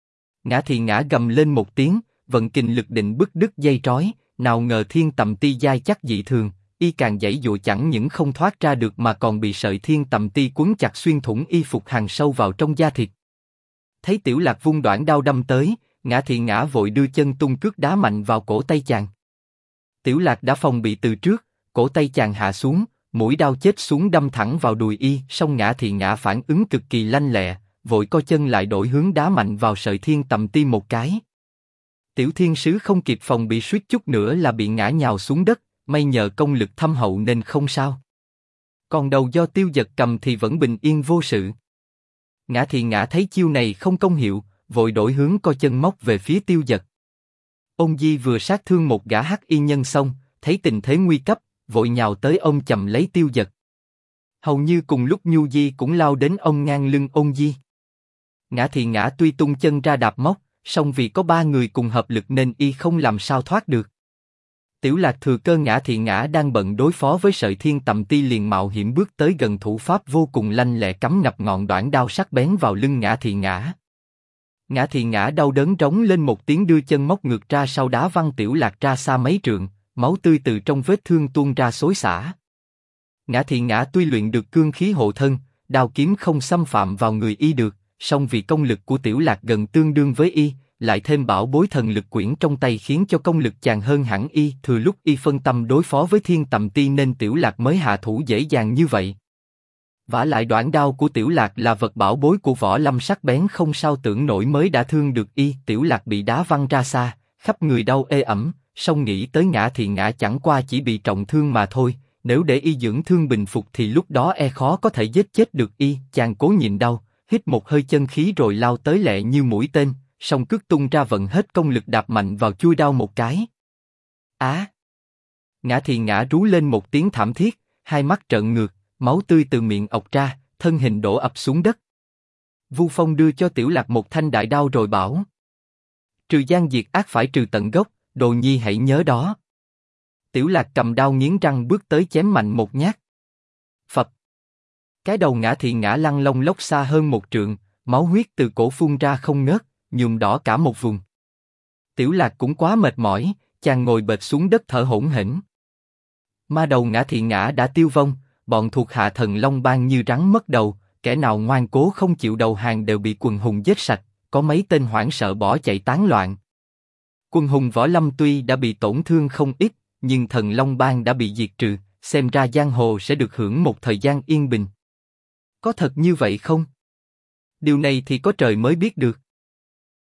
Ngã Thị Ngã gầm lên một tiếng, vận kình lực định bứt đứt dây trói, nào ngờ thiên tầm ti dai chắc dị thường, y càng giãy giụa chẳng những không thoát ra được mà còn bị sợi thiên tầm ti quấn chặt xuyên thủng y phục hằn sâu vào trong da thịt. Thấy Tiểu Lạc vung đoạn đao đâm tới, Ngã Thị Ngã vội đưa chân tung cước đá mạnh vào cổ tay chàng. Tiểu Lạc đã phòng bị từ trước, cổ tay chàng hạ xuống, mũi đao chết xuống đâm thẳng vào đùi y, song Ngã Thị Ngã phản ứng cực kỳ lanh lẹ, vội co chân lại đổi hướng đá mạnh vào sợi thiên tầm ti một cái. Tiểu Thiên Sứ không kịp phòng bị suýt chút nữa là bị ngã nhào xuống đất, may nhờ công lực thâm hậu nên không sao. Còn đầu do Tiêu Dật cầm thì vẫn bình yên vô sự. Ngã Thị Ngã thấy chiêu này không công hiệu, vội đổi hướng co chân móc về phía Tiêu Dật. Ôn Di vừa sát thương một gã hắc y nhân xong, thấy tình thế nguy cấp, vội nhào tới ôm chầm lấy Tiêu Dật. Hầu như cùng lúc Nhu Di cũng lao đến ôm ngang lưng Ôn Di. Ngã Thị Ngã tuy tung chân ra đạp móc, song vì có ba người cùng hợp lực nên y không làm sao thoát được. Tiểu Lạc thừa cơ Ngã Thị Ngã đang bận đối phó với sợi thiên tầm ti liền mạo hiểm bước tới gần thủ pháp vô cùng lanh lẹ cắm ngập ngọn đoạn đao sắc bén vào lưng Ngã Thị Ngã. Ngã Thị Ngã đau đớn rống lên một tiếng đưa chân móc ngược ra sau đá văng Tiểu Lạc ra xa mấy trượng, máu tươi từ trong vết thương tuôn ra xối xả. Ngã Thị Ngã tuy luyện được cương khí hộ thân, đao kiếm không xâm phạm vào người y được, song vì công lực của Tiểu Lạc gần tương đương với y, lại thêm bảo bối thần lực quyển trong tay khiến cho công lực chàng hơn hẳn y. Thừa lúc y phân tâm đối phó với thiên tầm ti nên Tiểu Lạc mới hạ thủ dễ dàng như vậy. Vả lại đoạn đao của Tiểu Lạc là vật bảo bối của võ lâm sắc bén không sao tưởng nổi mới đã thương được y. Tiểu Lạc bị đá văng ra xa, khắp người đau ê ẩm, song nghĩ tới Ngã Thị Ngã chẳng qua chỉ bị trọng thương mà thôi, nếu để y dưỡng thương bình phục thì lúc đó e khó có thể giết chết được y. Chàng cố nhịn đau, hít một hơi chân khí rồi lao tới lẹ như mũi tên, song cước tung ra vận hết công lực đạp mạnh vào chuôi đao một cái. Á! Ngã Thị Ngã rú lên một tiếng thảm thiết, hai mắt trợn ngược, máu tươi từ miệng ọc ra, thân hình đổ ập xuống đất. Vu Phong đưa cho Tiểu Lạc một thanh đại đao rồi bảo: trừ gian diệt ác phải trừ tận gốc, đồ nhi hãy nhớ đó. Tiểu Lạc cầm đao nghiến răng bước tới chém mạnh một nhát. Phập! Cái đầu Ngã Thị Ngã lăn lông lốc xa hơn một trượng, máu huyết từ cổ phun ra không ngớt, nhuộm đỏ cả một vùng. Tiểu Lạc cũng quá mệt mỏi, chàng ngồi bệt xuống đất thở hổn hển. Ma đầu Ngã Thị Ngã đã tiêu vong, bọn thuộc hạ Thần Long Bang như rắn mất đầu, kẻ nào ngoan cố không chịu đầu hàng đều bị quần hùng giết sạch, có mấy tên hoảng sợ bỏ chạy tán loạn. Quần hùng Võ Lâm tuy đã bị tổn thương không ít, nhưng Thần Long Bang đã bị diệt trừ, xem ra giang hồ sẽ được hưởng một thời gian yên bình. Có thật như vậy không? Điều này thì có trời mới biết được.